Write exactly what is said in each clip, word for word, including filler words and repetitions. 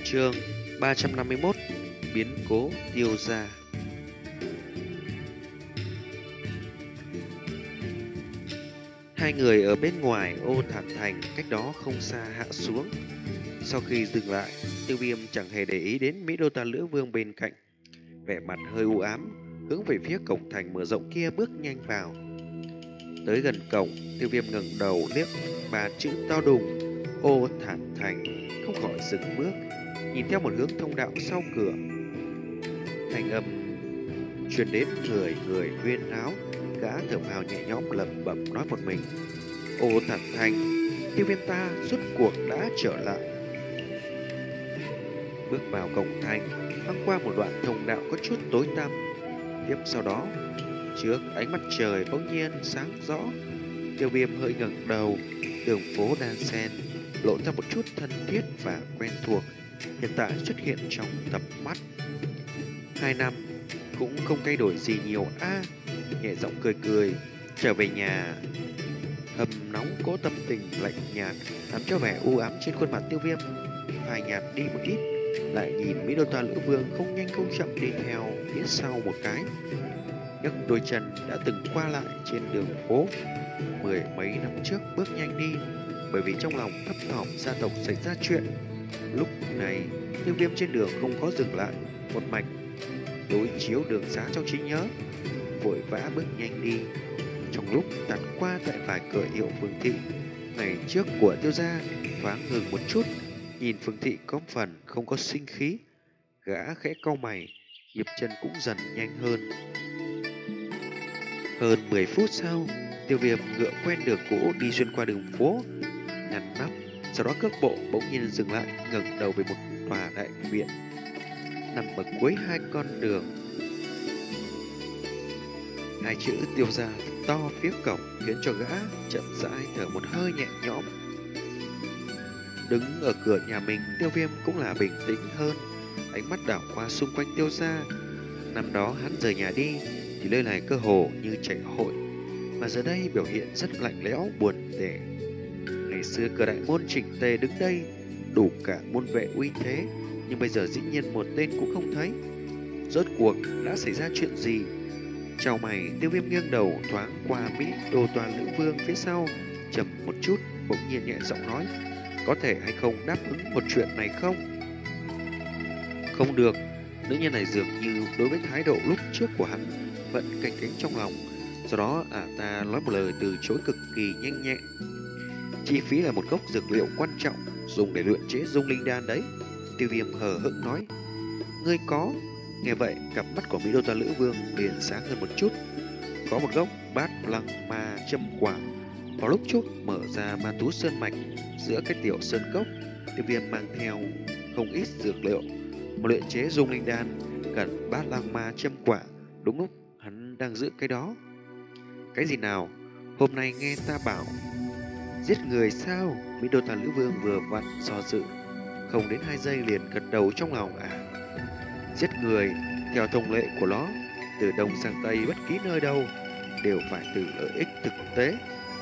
Chương ba trăm năm mươi mốt. Biến cố Tiêu Gia. Hai người ở bên ngoài ô thản thành cách đó không xa hạ xuống. Sau khi dừng lại, Tiêu Viêm chẳng hề để ý đến Mỹ Đô Ta Lữ Vương bên cạnh, vẻ mặt hơi u ám, hướng về phía cổng thành mở rộng kia bước nhanh vào. Tới gần cổng, Tiêu Viêm ngẩng đầu liếc ba chữ to đùng ô thản thành, không khỏi dừng bước, nhìn theo một hướng thông đạo sau cửa. Thanh âm truyền đến người người huyên náo, gã thở phào nhẹ nhõm lẩm bẩm nói một mình: ô thản thành, Tiêu Viêm ta rốt cuộc đã trở lại. Bước vào cổng thành, băng qua một đoạn thông đạo có chút tối tăm. Tiếp sau đó, trước ánh mặt trời bỗng nhiên sáng rõ, Tiêu Viêm hơi ngẩng đầu, đường phố đan xen lộ ra một chút thân thiết và quen thuộc, hiện tại xuất hiện trong tầm mắt. Hai năm cũng không thay đổi gì nhiều a. À, nhẹ giọng cười cười, trở về nhà. Hầm nóng cố tâm tình lạnh nhạt làm cho vẻ u ám trên khuôn mặt Tiêu Viêm phai nhạt đi một ít, lại nhìn Mỹ Đô Ta Lữ Vương không nhanh không chậm đi theo phía sau một cái, nhấc đôi chân đã từng qua lại trên đường phố mười mấy năm trước bước nhanh đi, bởi vì trong lòng thấp thỏm gia tộc xảy ra chuyện. Lúc này Tiêu Viêm trên đường không có dừng lại, một mạch đối chiếu đường xá trong trí nhớ, vội vã bước nhanh đi. Trong lúc tạt qua tại vài cửa hiệu Phương Thị ngày trước của Tiêu gia, thoáng ngừng một chút, nhìn Phương Thị có phần không có sinh khí, gã khẽ cau mày, nhịp chân cũng dần nhanh hơn. Hơn mười phút sau, Tiêu Viêm ngựa quen đường cũ đi xuyên qua đường phố ngăn nắp, sau đó cước bộ bỗng nhiên dừng lại, ngẩng đầu về một tòa đại viện nằm ở cuối hai con đường. Hai chữ Tiêu gia to phía cổng khiến cho gã chậm rãi thở một hơi nhẹ nhõm. Đứng ở cửa nhà mình, Tiêu Viêm cũng là bình tĩnh hơn, ánh mắt đảo qua xung quanh Tiêu gia. Năm đó hắn rời nhà đi thì nơi này cơ hồ như chảy hội, mà giờ đây biểu hiện rất lạnh lẽo buồn tẻ. Ngày xưa cửa đại môn chỉnh tề đứng đây, đủ cả môn vệ uy thế, nhưng bây giờ dĩ nhiên một tên cũng không thấy. Rốt cuộc đã xảy ra chuyện gì? Chào mày, Tiêu Viêm nghiêng đầu thoáng qua Mỹ Đô Ta Lữ Vương phía sau, trầm một chút, bỗng nhiên nhẹ giọng nói: có thể hay không đáp ứng một chuyện này không? Không được. Nữ nhân này dường như đối với thái độ lúc trước của hắn vẫn canh cánh trong lòng. Sau đó ả à ta nói một lời từ chối cực kỳ nhanh nhẹn. Chi phí là một gốc dược liệu quan trọng, dùng để luyện chế dung linh đan đấy. Tiêu Viêm hờ hững nói. Ngươi có? Nghe vậy, cặp mắt của Mỹ Đô Ta Lữ Vương liền sáng hơn một chút. Có một gốc bát lăng ma châm quả. Vào lúc trước mở ra ma tú sơn mạch giữa cái tiểu sơn cốc, Tiêu Viêm mang theo không ít dược liệu, một luyện chế dung linh đan cần bát lăng ma châm quả. Đúng lúc hắn đang giữ cái đó. Cái gì nào? Hôm nay nghe ta bảo giết người sao? Mỹ Đô Ta Lữ Vương vừa vặn do dự, không đến hai giây liền gật đầu trong lòng. À, giết người theo thông lệ của nó, từ đông sang tây bất kỳ nơi đâu đều phải từ lợi ích thực tế.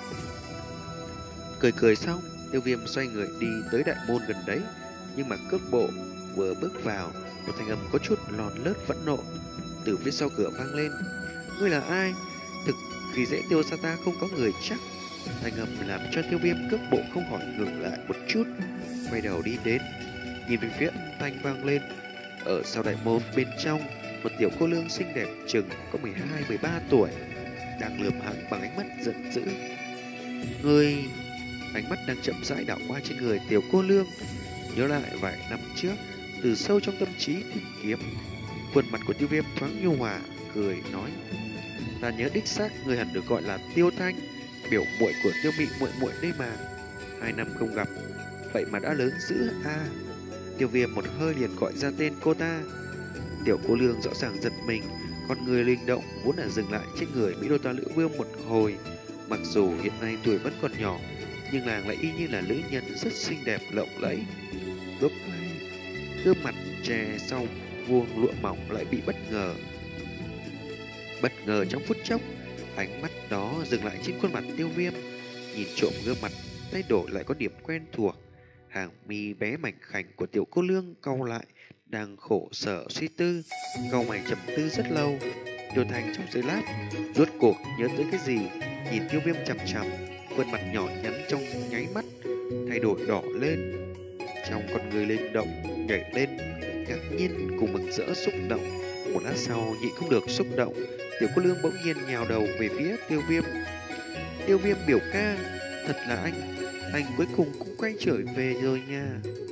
Cười cười xong, Tiêu Viêm xoay người đi tới đại môn gần đấy, nhưng mà cước bộ vừa bước vào, một thanh âm có chút lòn lớt phẫn nộ từ phía sau cửa vang lên. Ngươi là ai? Thực khi dễ Tiêu gia ta không có người chắc. Thanh âm làm cho Tiêu Viêm cước bộ không khỏi ngừng lại một chút, quay đầu đi đến, nhìn về phía âm thanh vang lên. Ở sau đại môn bên trong, một tiểu cô nương xinh đẹp chừng có mười hai mười ba tuổi đang lườm hắn bằng ánh mắt giận dữ. Ngươi... Ánh mắt đang chậm rãi đảo qua trên người tiểu cô nương, nhớ lại vài năm trước, từ sâu trong tâm trí tìm kiếm. Khuôn mặt của Tiêu Viêm thoáng nhu hòa, cười nói: ta nhớ đích xác người hẳn được gọi là Tiêu Thanh, biểu muội của Tiêu Mị muội muội đây mà. Hai năm không gặp, vậy mà đã lớn dữ a. À, Tiêu Viêm một hơi liền gọi ra tên cô ta. Tiểu cô nương rõ ràng giật mình, con người linh động vốn là dừng lại trên người Mỹ Đô Ta Lữ Vương một hồi. Mặc dù hiện nay tuổi vẫn còn nhỏ, nhưng nàng lại y như là nữ nhân rất xinh đẹp lộng lẫy. Lúc này, gương mặt che sau vuông lụa mỏng lại bị bất ngờ. Bất ngờ trong phút chốc, ánh mắt đó dừng lại trên khuôn mặt Tiêu Viêm, nhìn trộm gương mặt thay đổi lại có điểm quen thuộc. Hàng mi bé mảnh khảnh của tiểu cô nương cau lại, đang khổ sở suy tư, cau mày trầm tư rất lâu. Tiêu Thanh trong giây lát rốt cuộc nhớ tới cái gì, nhìn Tiêu Viêm chằm chằm, khuôn mặt nhỏ nhắn trong nháy mắt thay đổi đỏ lên, trong con người linh động nhảy lên, ngạc nhiên cùng mừng rỡ xúc động. Một lát sau nhịn không được xúc động, tiểu cô nương bỗng nhiên nhào đầu về phía Tiêu Viêm. Tiêu Viêm biểu ca, thật là anh, anh cuối cùng cũng quay trở về rồi nha.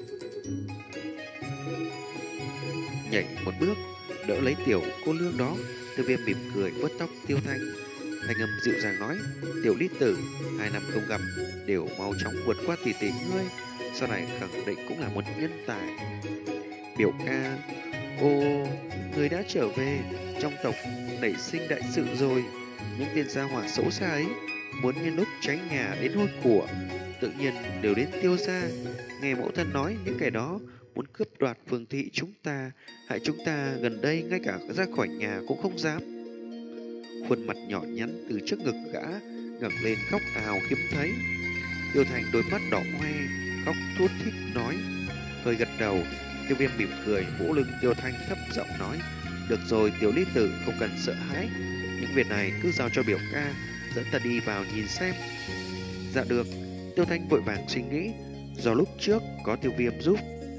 Nhảy một bước, đỡ lấy tiểu cô nương đó, Tiêu Viêm mỉm cười vuốt tóc Tiêu Thanh, thanh âm dịu dàng nói: Tiểu Ly tử, hai năm không gặp, đều mau chóng vượt qua tỷ tỷ ngươi, sau này khẳng định cũng là một nhân tài. Biểu ca, ô, người đã trở về, trong tộc nảy sinh đại sự rồi. Những tên gia hỏa xấu xa ấy muốn nhân lúc cháy nhà đến hôi của, tự nhiên đều đến Tiêu gia. Nghe mẫu thân nói những kẻ đó muốn cướp đoạt phường thị chúng ta, hại chúng ta gần đây ngay cả ra khỏi nhà cũng không dám. Khuôn mặt nhỏ nhắn từ trước ngực gã ngẩng lên khóc ào khiếm thấy. Tiêu Thành đôi mắt đỏ hoe, khóc thút thít nói, hơi gật đầu. Tiêu Viêm mỉm cười vỗ lưng Tiêu Thanh thấp giọng nói: được rồi Tiểu Ly tử, không cần sợ hãi, những việc này cứ giao cho biểu ca, dẫn ta đi vào nhìn xem. Dạ được. Tiêu Thanh vội vàng suy nghĩ, do lúc trước có Tiêu Viêm giúp,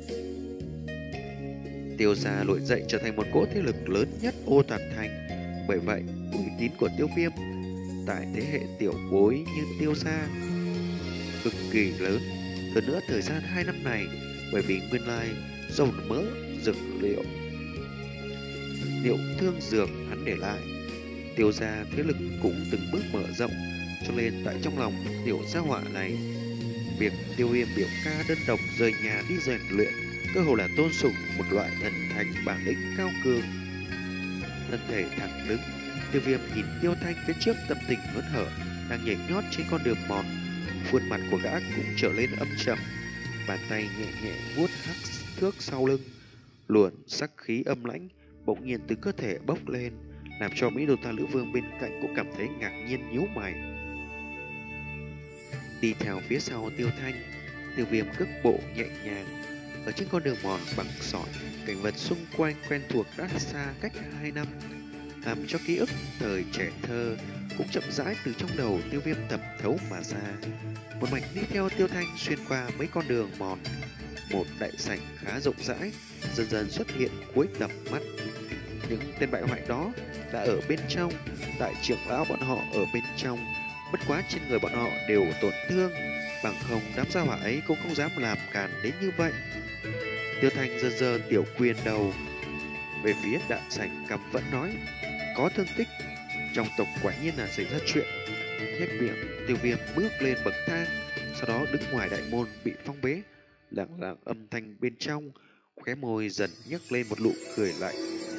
Tiêu gia nổi dậy trở thành một cỗ thế lực lớn nhất Ô Tản Thành. Bởi vậy uy tín của Tiêu Viêm tại thế hệ tiểu bối như Tiêu gia cực kỳ lớn. Hơn nữa thời gian hai năm này, bởi vì nguyên lai dầu mỡ dược liệu liệu thương dược hắn để lại, Tiêu gia thế lực cũng từng bước mở rộng, cho nên tại trong lòng tiểu gia họa này, việc Tiêu Viêm biểu ca đơn độc rời nhà đi rèn luyện cơ hồ là tôn sùng một loại thần thành bản lĩnh cao cường. Thân thể thẳng đứng, Tiêu Viêm nhìn Tiêu Thanh phía trước tâm tình hớn hở đang nhảy nhót trên con đường mòn. Khuôn mặt của gã cũng trở lên âm trầm, bàn tay nhẹ nhẹ vuốt hắc thước sau lưng, luồn sắc khí âm lãnh bỗng nhiên từ cơ thể bốc lên, làm cho Mỹ Đô Ta Nữ Vương bên cạnh cũng cảm thấy ngạc nhiên nhíu mày. Đi theo phía sau Tiêu Thanh, Tiêu Viêm cước bộ nhẹ nhàng ở trên con đường mòn bằng sỏi, cảnh vật xung quanh quen thuộc đã xa cách hai năm, làm cho ký ức thời trẻ thơ cũng chậm rãi từ trong đầu Tiêu Viêm thẩm thấu mà ra. Một mạch đi theo Tiêu Thanh xuyên qua mấy con đường mòn, một đại sảnh khá rộng rãi dần dần xuất hiện cuối tầm mắt. Những tên bại hoại đó đã ở bên trong, đại trưởng lão bọn họ ở bên trong, bất quá trên người bọn họ đều tổn thương, bằng không đám gia hỏa ấy cũng không dám làm càn đến như vậy. Tiêu Thanh giơ giơ tiểu quyền đầu về phía đại sảnh, cằm vẫn nói: có thương tích, trong tộc quả nhiên là xảy ra chuyện. Nhếch miệng, Tiêu Viêm bước lên bậc thang, sau đó đứng ngoài đại môn bị phong bế, lặng lặng âm thanh bên trong, khóe môi dần nhấc lên một nụ cười lạnh.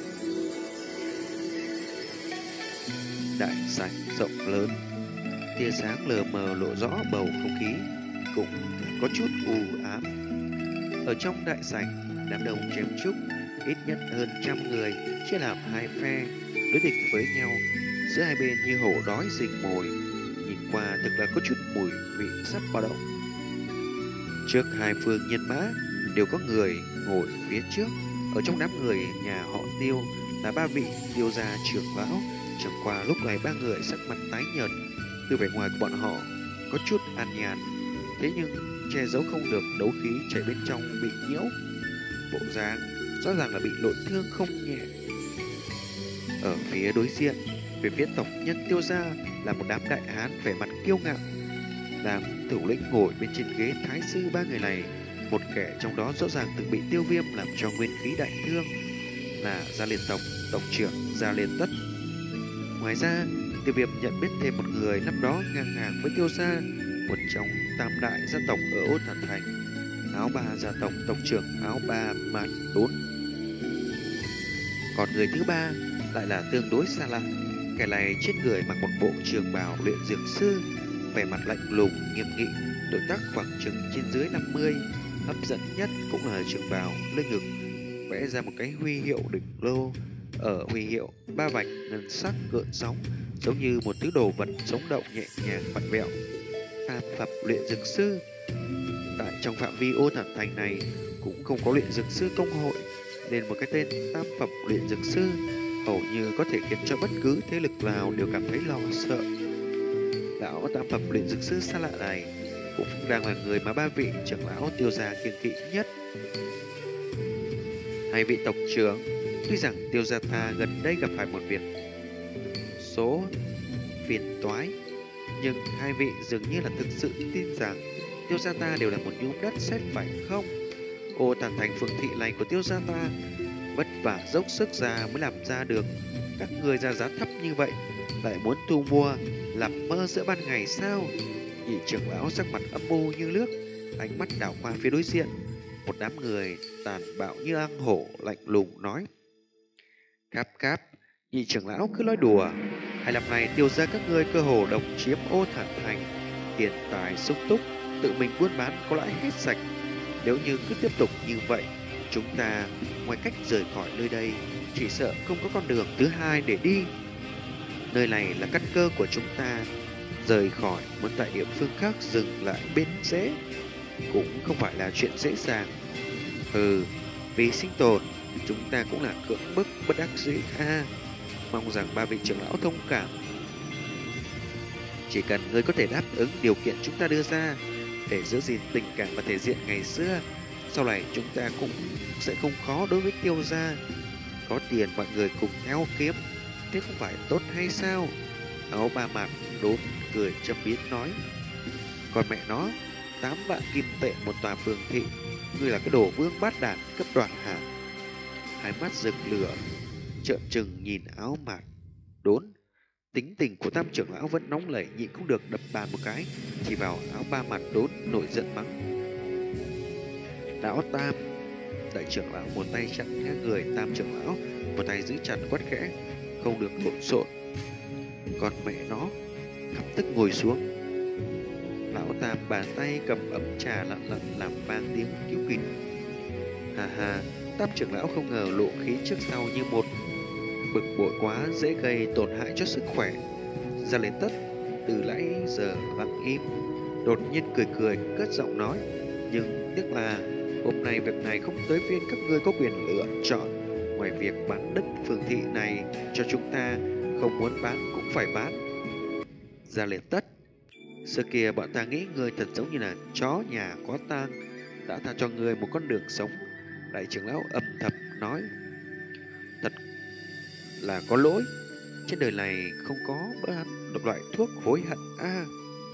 Đại sảnh rộng lớn, tia sáng lờ mờ lộ rõ bầu không khí cũng có chút u ám. Ở trong đại sảnh, đám đông chen chúc, ít nhất hơn trăm người chia làm hai phe đối địch với nhau, giữa hai bên như hổ đói rình mồi, nhìn qua thực là có chút mùi vị sắp báo động. Trước hai phương nhân mã đều có người ngồi phía trước. Ở trong đám người nhà họ Tiêu là ba vị Tiêu gia trưởng lão, chẳng qua lúc này ba người sắc mặt tái nhợt, từ vẻ ngoài của bọn họ có chút an nhàn, thế nhưng che giấu không được đấu khí chảy bên trong bị nhiễu, bộ dáng rõ ràng là bị nội thương không nhẹ. Ở phía đối diện, về phía tộc nhân Tiêu gia là một đám đại hán vẻ mặt kiêu ngạo. Đám thủ lĩnh ngồi bên trên ghế thái sư ba người này, một kẻ trong đó rõ ràng từng bị Tiêu Viêm làm cho nguyên khí đại thương, là Gia Liên tộc tộc trưởng Gia Liên Tất. Ngoài ra, Tiêu Viêm nhận biết thêm một người năm đó ngang hàng với Tiêu gia, một trong tam đại gia tộc ở Ô Tản Thành, Áo Ba gia tộc tộc trưởng Áo Ba Mạn Đốn. Còn người thứ ba lại là tương đối xa lạ, kẻ này trên người mặc một bộ trường bào luyện dược sư, vẻ mặt lạnh lùng nghiêm nghị, tuổi tác khoảng chừng trên dưới năm mươi, hấp dẫn nhất cũng là trường bào lên ngực vẽ ra một cái huy hiệu đỉnh lô. Ở huy hiệu, ba vạch ngân sắc gợn sóng, giống như một thứ đồ vật sống động nhẹ nhàng vặn vẹo. Tam phẩm luyện dược sư. tại trong phạm vi Ô Thản Thành này cũng không có luyện dược sư công hội, nên một cái tên tam phẩm luyện dược sư hầu như có thể khiến cho bất cứ thế lực nào đều cảm thấy lo sợ. Lão tam phẩm luyện dược sư xa lạ này cũng đang là người mà ba vị trưởng lão Tiêu gia kiêng kỵ nhất. Hai vị tộc trưởng, tuy rằng Tiêu gia ta gần đây gặp phải một việc số phiền toái, nhưng hai vị dường như là thực sự tin rằng Tiêu gia ta đều là một nhúm đất sét phải không? Ô Thản Thành phường thị này của Tiêu gia ta vất vả dốc sức ra mới làm ra được, các người ra giá thấp như vậy lại muốn thu mua, làm mơ giữa ban ngày sao? Nhị trưởng lão sắc mặt âm u như nước, ánh mắt đảo qua phía đối diện, một đám người tàn bạo như lang hổ lạnh lùng nói: Cáp cáp, nhị trưởng lão cứ nói đùa, hai năm nay Tiêu gia các ngươi cơ hồ độc chiếm Ô Thản Thành, tiền tài sung túc, tự mình buôn bán có lãi hết sạch. Nếu như cứ tiếp tục như vậy, chúng ta ngoài cách rời khỏi nơi đây, chỉ sợ không có con đường thứ hai để đi. Nơi này là căn cơ của chúng ta, rời khỏi muốn tại địa phương khác dừng lại bên rễ cũng không phải là chuyện dễ dàng. Ừ, vì sinh tồn, chúng ta cũng là cưỡng bức bất đắc dĩ ha. Mong rằng ba vị trưởng lão thông cảm. Chỉ cần ngươi có thể đáp ứng điều kiện chúng ta đưa ra để giữ gìn tình cảm và thể diện ngày xưa, sau này chúng ta cũng sẽ không khó đối với Tiêu gia. Có tiền mọi người cùng nhau kiếm, thế không phải tốt hay sao? Áo ba mặt đốn cười châm biếm nói: Còn mẹ nó, tám vạn kim tệ một tòa phường thị, ngươi là cái đồ vương bát đản cấp đoạt hả? Hai mắt rực lửa, trợn trừng nhìn áo mạt đốn. Tính tình của tam trưởng lão vẫn nóng nảy, nhịn không được đập bàn một cái, chỉ vào áo ba mặt đốn nổi giận mắng: Lão Tam! Đại trưởng lão một tay chặn ngang người tam trưởng lão, một tay giữ chặt quát khẽ: Không được lộn xộn! Còn mẹ nó! Lập tức ngồi xuống. Lão Tam bàn tay cầm ấm trà lặng lặng làm vang tiếng cứu kịt. Hà hà! Tam trưởng lão không ngờ lộ khí trước sau như một, bực bội quá dễ gây tổn hại cho sức khỏe. Gia Liên Tất từ nãy giờ lặng im, đột nhiên cười cười cất giọng nói: Nhưng tiếc là hôm nay việc này không tới phiên các ngươi có quyền lựa chọn. Ngoài việc bán đất phường thị này cho chúng ta, không muốn bán cũng phải bán. Gia Liên Tất, xưa kia bọn ta nghĩ ngươi thật giống như là chó nhà có tang, đã tha cho ngươi một con đường sống. Đại trưởng lão âm thầm nói: Thật là có lỗi, trên đời này không có một loại thuốc hối hận a. À.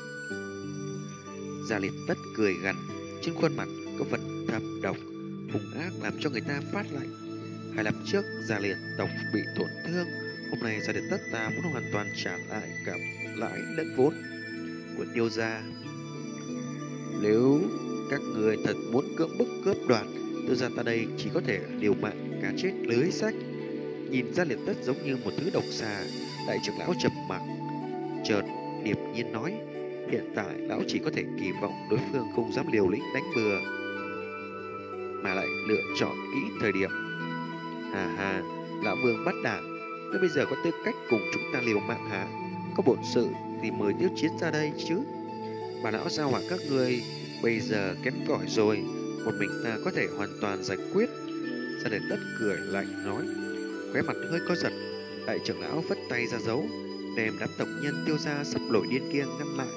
Gia Liên Tất cười gằn, trên khuôn mặt có phần thâm độc, hung ác làm cho người ta phát lạnh. Hai năm trước Gia Liên tộc bị tổn thương, hôm nay Gia Liên Tất ta muốn hoàn toàn trả lại cả lãi lẫn vốn của Tiêu gia. Nếu các người thật muốn cưỡng bức cướp đoạt, Tiêu gia ta đây chỉ có thể liều mạng cá chết lưới sách. Nhìn Gia Liệt Tất giống như một thứ độc xà, đại trưởng lão trầm mặc, chợt điềm nhiên nói: Hiện tại lão chỉ có thể kỳ vọng đối phương không dám liều lĩnh đánh bừa, mà lại lựa chọn kỹ thời điểm. Hà hà, lão vương bắt đản, ngươi bây giờ có tư cách cùng chúng ta liều mạng hả? Có bổn sự thì mời Tiêu Chiến ra đây chứ. Bà lão sao hỏa các ngươi bây giờ kém cỏi rồi, một mình ta có thể hoàn toàn giải quyết. Gia Liệt Tất cười lạnh nói, khóe mặt hơi co giật. Đại trưởng lão vất tay ra dấu, đem đám tộc nhân Tiêu gia sắp nổi điên kia ngăn lại.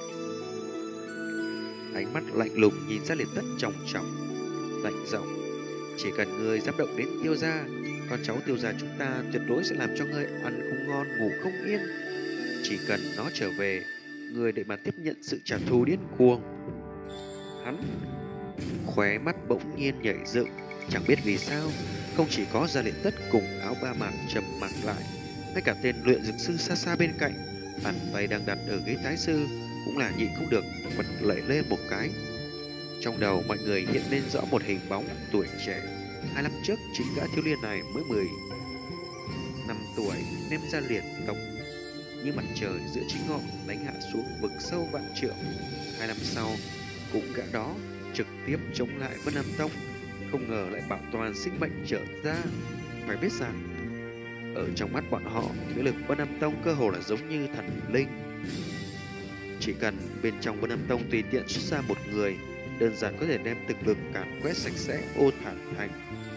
Ánh mắt lạnh lùng nhìn Gia Liệt Tất trọng trọng, lạnh giọng: chỉ cần ngươi dám động đến Tiêu gia, con cháu Tiêu gia chúng ta tuyệt đối sẽ làm cho ngươi ăn không ngon ngủ không yên. Chỉ cần nó trở về, ngươi để mà tiếp nhận sự trả thù điên cuồng. Hắn khóe mắt bỗng nhiên nhảy dựng, chẳng biết vì sao, không chỉ có Gia Liệt Tất cùng áo ba mạc trầm mặc lại, ngay cả tên luyện dược sư xa xa bên cạnh, bàn tay đang đặt ở ghế thái sư cũng là nhịn không được bật lẩy lên một cái. Trong đầu mọi người hiện lên rõ một hình bóng tuổi trẻ. Hai năm trước chính gã thiếu niên này mới mười năm tuổi, ném Gia Liệt tộc như mặt trời giữa chính ngọn đánh hạ xuống vực sâu vạn trượng. Hai năm sau, cũng gã đó trực tiếp chống lại Vân Âm Tông, không ngờ lại bảo toàn sinh mệnh trở ra. Phải biết rằng, ở trong mắt bọn họ, thế lực Vân Âm Tông cơ hồ là giống như thần linh. Chỉ cần bên trong Vân Âm Tông tùy tiện xuất ra một người, đơn giản có thể đem thực lực càn quét sạch sẽ Ô Thản Thành.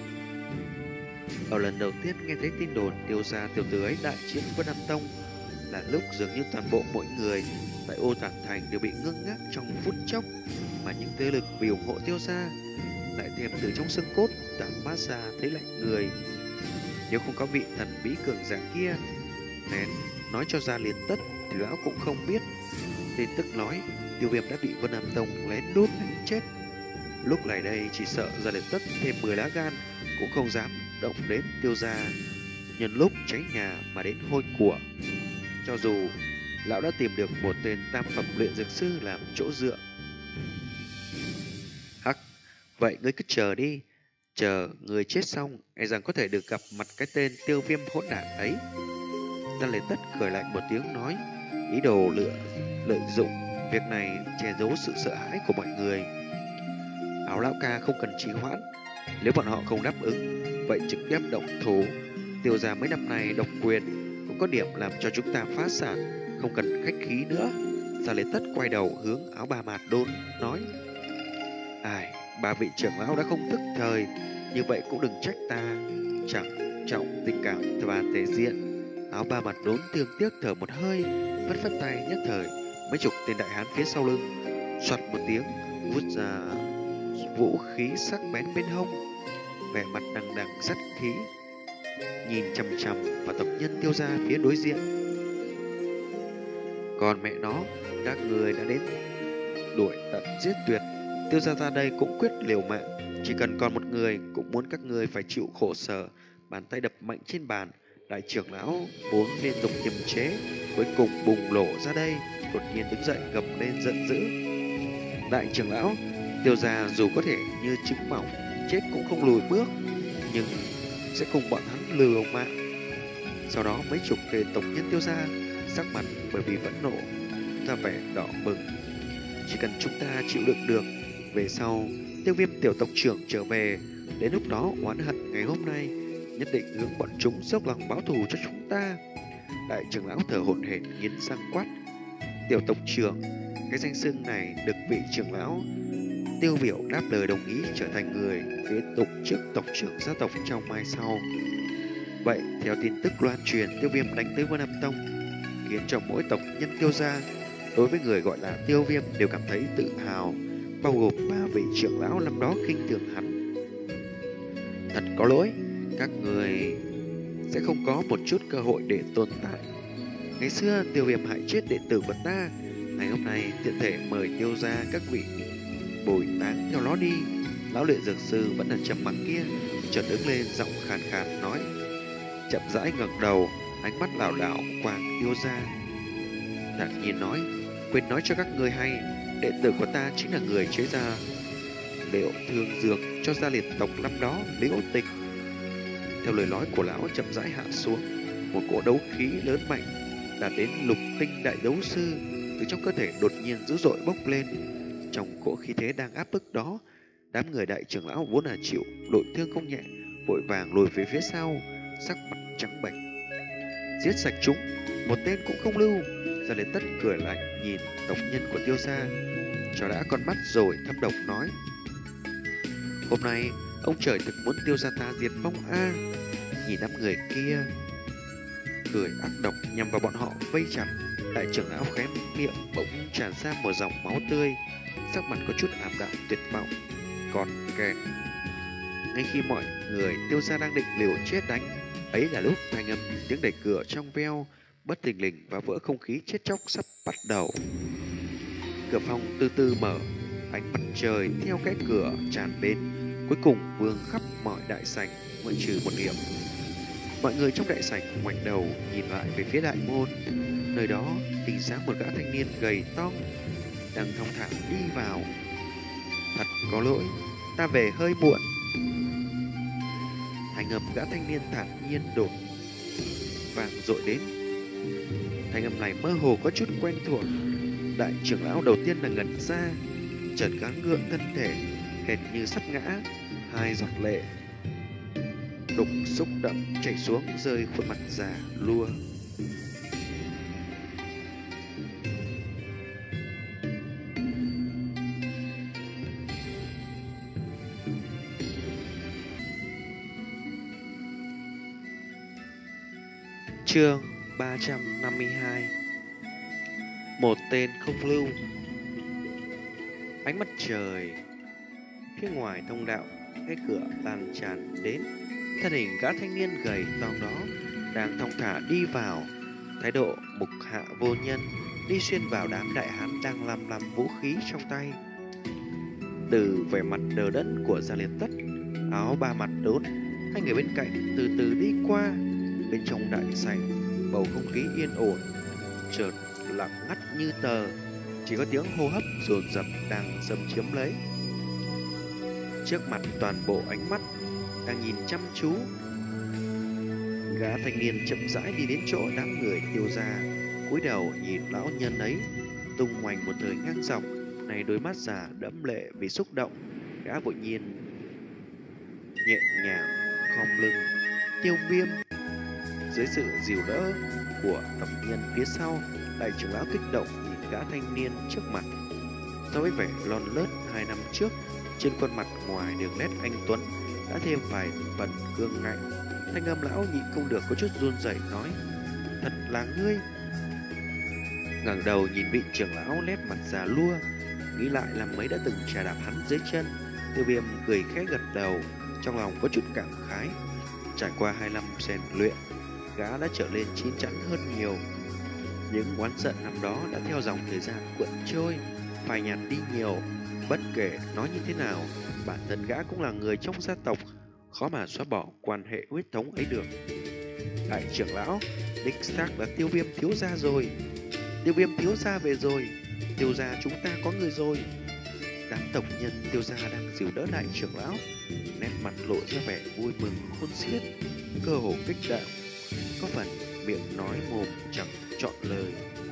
Ở lần đầu tiên nghe thấy tin đồn Tiêu gia tiểu tử ấy đại chiến Vân Nam Tông là lúc dường như toàn bộ mỗi người tại Ô Thản Thành đều bị ngưng ngác trong phút chốc, mà những thế lực vì ủng hộ Tiêu gia lại thêm từ trong xương cốt tản mát ra thấy lạnh người. Nếu không có vị thần bí cường giả kia nén nói cho Gia Liệt Tất thì lão cũng không biết. Tin tức nói Tiêu Viêm đã bị Vân Nam Tông lén lút đánh chết. Lúc này đây chỉ sợ Gia Liệt Tất thêm mười lá gan cũng không dám động đến Tiêu gia, nhân lúc cháy nhà mà đến hôi của. Cho dù lão đã tìm được một tên tam phẩm luyện dược sư làm chỗ dựa. Hắc, vậy ngươi cứ chờ đi, chờ người chết xong, e rằng có thể được gặp mặt cái tên Tiêu Viêm hỗn đản ấy. Gia Liệt Tất cười lạnh một tiếng nói, ý đồ lựa lợi dụng việc này che giấu sự sợ hãi của mọi người. Áo lão ca không cần trì hoãn, nếu bọn họ không đáp ứng, vậy trực tiếp động thủ. Tiêu gia mấy năm nay độc quyền cũng có điểm làm cho chúng ta phá sản, không cần khách khí nữa. Gia Liệt Tất quay đầu hướng Áo Bà Mạt Đôn nói, ai, ba vị trưởng lão đã không thức thời, như vậy cũng đừng trách ta chẳng trọng tình cảm và thể diện. Áo Ba Mặt Đốn thương tiếc thở một hơi, phất phất tay nhất thời, mấy chục tên đại hán phía sau lưng soạt một tiếng vút ra vũ khí sắc bén bên hông, vẻ mặt đằng đằng sát khí, nhìn chằm chằm vào tộc nhân Tiêu gia phía đối diện. Còn mẹ nó, các người đã đến đuổi tận giết tuyệt, Tiêu gia ra đây cũng quyết liều mạng, chỉ cần còn một người cũng muốn các người phải chịu khổ sở. Bàn tay đập mạnh trên bàn, đại trưởng lão vốn liên tục kiềm chế, cuối cùng bùng nổ ra đây, đột nhiên đứng dậy gầm lên giận dữ. Đại trưởng lão, Tiêu gia dù có thể như trứng mỏng, chết cũng không lùi bước, nhưng sẽ cùng bọn hắn liều mạng. Sau đó mấy chục tên tộc nhân Tiêu gia sắc mặt bởi vì phẫn nộ ra vẻ đỏ bừng. Chỉ cần chúng ta chịu đựng được, về sau Tiêu Viêm tiểu tộc trưởng trở về, đến lúc đó oán hận ngày hôm nay nhất định hướng bọn chúng dốc lòng báo thù cho chúng ta. Đại trưởng lão thở hổn hển nghiến răng quát, tiểu tộc trưởng, cái danh xưng này được vị trưởng lão Tiêu Biểu đáp lời đồng ý trở thành người kế tục trước tộc trưởng gia tộc trong mai sau. Vậy theo tin tức loan truyền, Tiêu Viêm đánh tới Vân Nam Tông, khiến cho mỗi tộc nhân Tiêu gia đối với người gọi là Tiêu Viêm đều cảm thấy tự hào, bao gồm ba vị trưởng lão năm đó khinh thường hắn. Thật có lỗi, các người sẽ không có một chút cơ hội để tồn tại. Ngày xưa Tiêu Viêm hại chết đệ tử của ta, ngày hôm nay tiện thể mời Tiêu gia các vị bồi táng theo nó đi. Lão luyện dược sư vẫn ở trầm mặc kia chợt đứng lên, giọng khàn khàn nói, chậm rãi ngẩng đầu, ánh mắt lảo đảo quàng Tiêu gia, thản nhiên nói, quên nói cho các người hay, đệ tử của ta chính là người chế ra liệu thương dược cho gia liệt tộc năm đó, Liễu Tịch. Theo lời nói của lão chậm rãi hạ xuống, một cỗ đấu khí lớn mạnh đạt đến lục tinh đại đấu sư từ trong cơ thể đột nhiên dữ dội bốc lên. Trong cỗ khí thế đang áp bức đó, đám người đại trưởng lão vốn là chịu nội thương không nhẹ, vội vàng lùi về phía sau, sắc mặt trắng bệch. Giết sạch chúng, một tên cũng không lưu. Gia Liệt Tất cười lạnh nhìn tộc nhân của Tiêu gia, cho đã con mắt rồi thâm độc nói, hôm nay ông trời thực muốn Tiêu gia ta diệt vong a. Nhìn đám người kia cười ác độc nhằm vào bọn họ vây chặt, đại trưởng lão khẽ miệng bỗng tràn ra một dòng máu tươi, sắc mặt có chút ảm đạm tuyệt vọng. Còn kẹt, ngay khi mọi người Tiêu gia đang định liều chết đánh, ấy là lúc thanh âm tiếng đẩy cửa trong veo bất thình lình và vỡ không khí chết chóc sắp bắt đầu. Cửa phòng từ từ mở, ánh mặt trời theo cái cửa tràn đến, cuối cùng vương khắp mọi đại sảnh ngoại trừ một điểm. Mọi người trong đại sảnh ngoảnh đầu nhìn lại về phía đại môn, nơi đó hình dáng một gã thanh niên gầy to đang thong thả đi vào. Thật có lỗi, ta về hơi muộn. Thanh âm gã thanh niên thản nhiên đột vang dội đến. Thanh âm này mơ hồ có chút quen thuộc. Đại trưởng lão đầu tiên là ngẩn ra, chợt gắng gượng thân thể, hệt như sắp ngã, hai giọt lệ đục xúc động chảy xuống rơi khuôn mặt già lua. Chương ba trăm năm mươi hai. Một tên không lưu. Ánh mặt trời phía ngoài thông đạo, cái cửa lan tràn đến. Thân hình gã thanh niên gầy to đó đang thong thả đi vào, thái độ mục hạ vô nhân, đi xuyên vào đám đại hán đang lăm lăm vũ khí trong tay. Từ vẻ mặt đờ đẫn của Gia Liệt Tất, áo ba mặt đốt, hai người bên cạnh từ từ đi qua. Bên trong đại sảnh, bầu không khí yên ổn, chợt lặng ngắt như tờ, chỉ có tiếng hô hấp dồn dập đang xâm chiếm lấy. Trước mặt toàn bộ ánh mắt đang nhìn chăm chú. Gã thanh niên chậm rãi đi đến chỗ đám người Tiêu gia, cúi đầu nhìn lão nhân ấy, tung hoành một thời ngang dọc. Này đôi mắt già đẫm lệ vì xúc động, gã vội nhiên nhẹ nhàng khom lưng. Tiêu Viêm. Dưới sự dìu đỡ của tộc nhân phía sau, đại trưởng lão kích động nhìn gã thanh niên trước mặt. So với vẻ lon lớt hai năm trước, trên khuôn mặt ngoài đường nét anh tuấn đã thêm vài phần cương ngạnh. Thanh âm lão nhịn không được có chút run rẩy nói: "Thật là ngươi." Ngẩng đầu nhìn vị trưởng lão nét mặt già lua, nghĩ lại là mấy đã từng trà đạp hắn dưới chân. Tiêu Viêm cười khẽ gật đầu, trong lòng có chút cảm khái. Trải qua hai năm rèn luyện, gã đã trở nên chín chắn hơn nhiều. Những oán giận năm đó đã theo dòng thời gian cuộn trôi, phai nhạt đi nhiều. Bất kể nói như thế nào, bản thân gã cũng là người trong gia tộc, khó mà xóa bỏ quan hệ huyết thống ấy được. Đại trưởng lão, đích xác là Tiêu Viêm thiếu gia rồi. Tiêu Viêm thiếu gia về rồi. Tiêu gia chúng ta có người rồi. Đám tộc nhân Tiêu gia đang dìu đỡ đại trưởng lão, nét mặt lộ ra vẻ vui mừng khôn xiết, cơ hồ kích động, có phần miệng nói mồm chẳng chọn lời.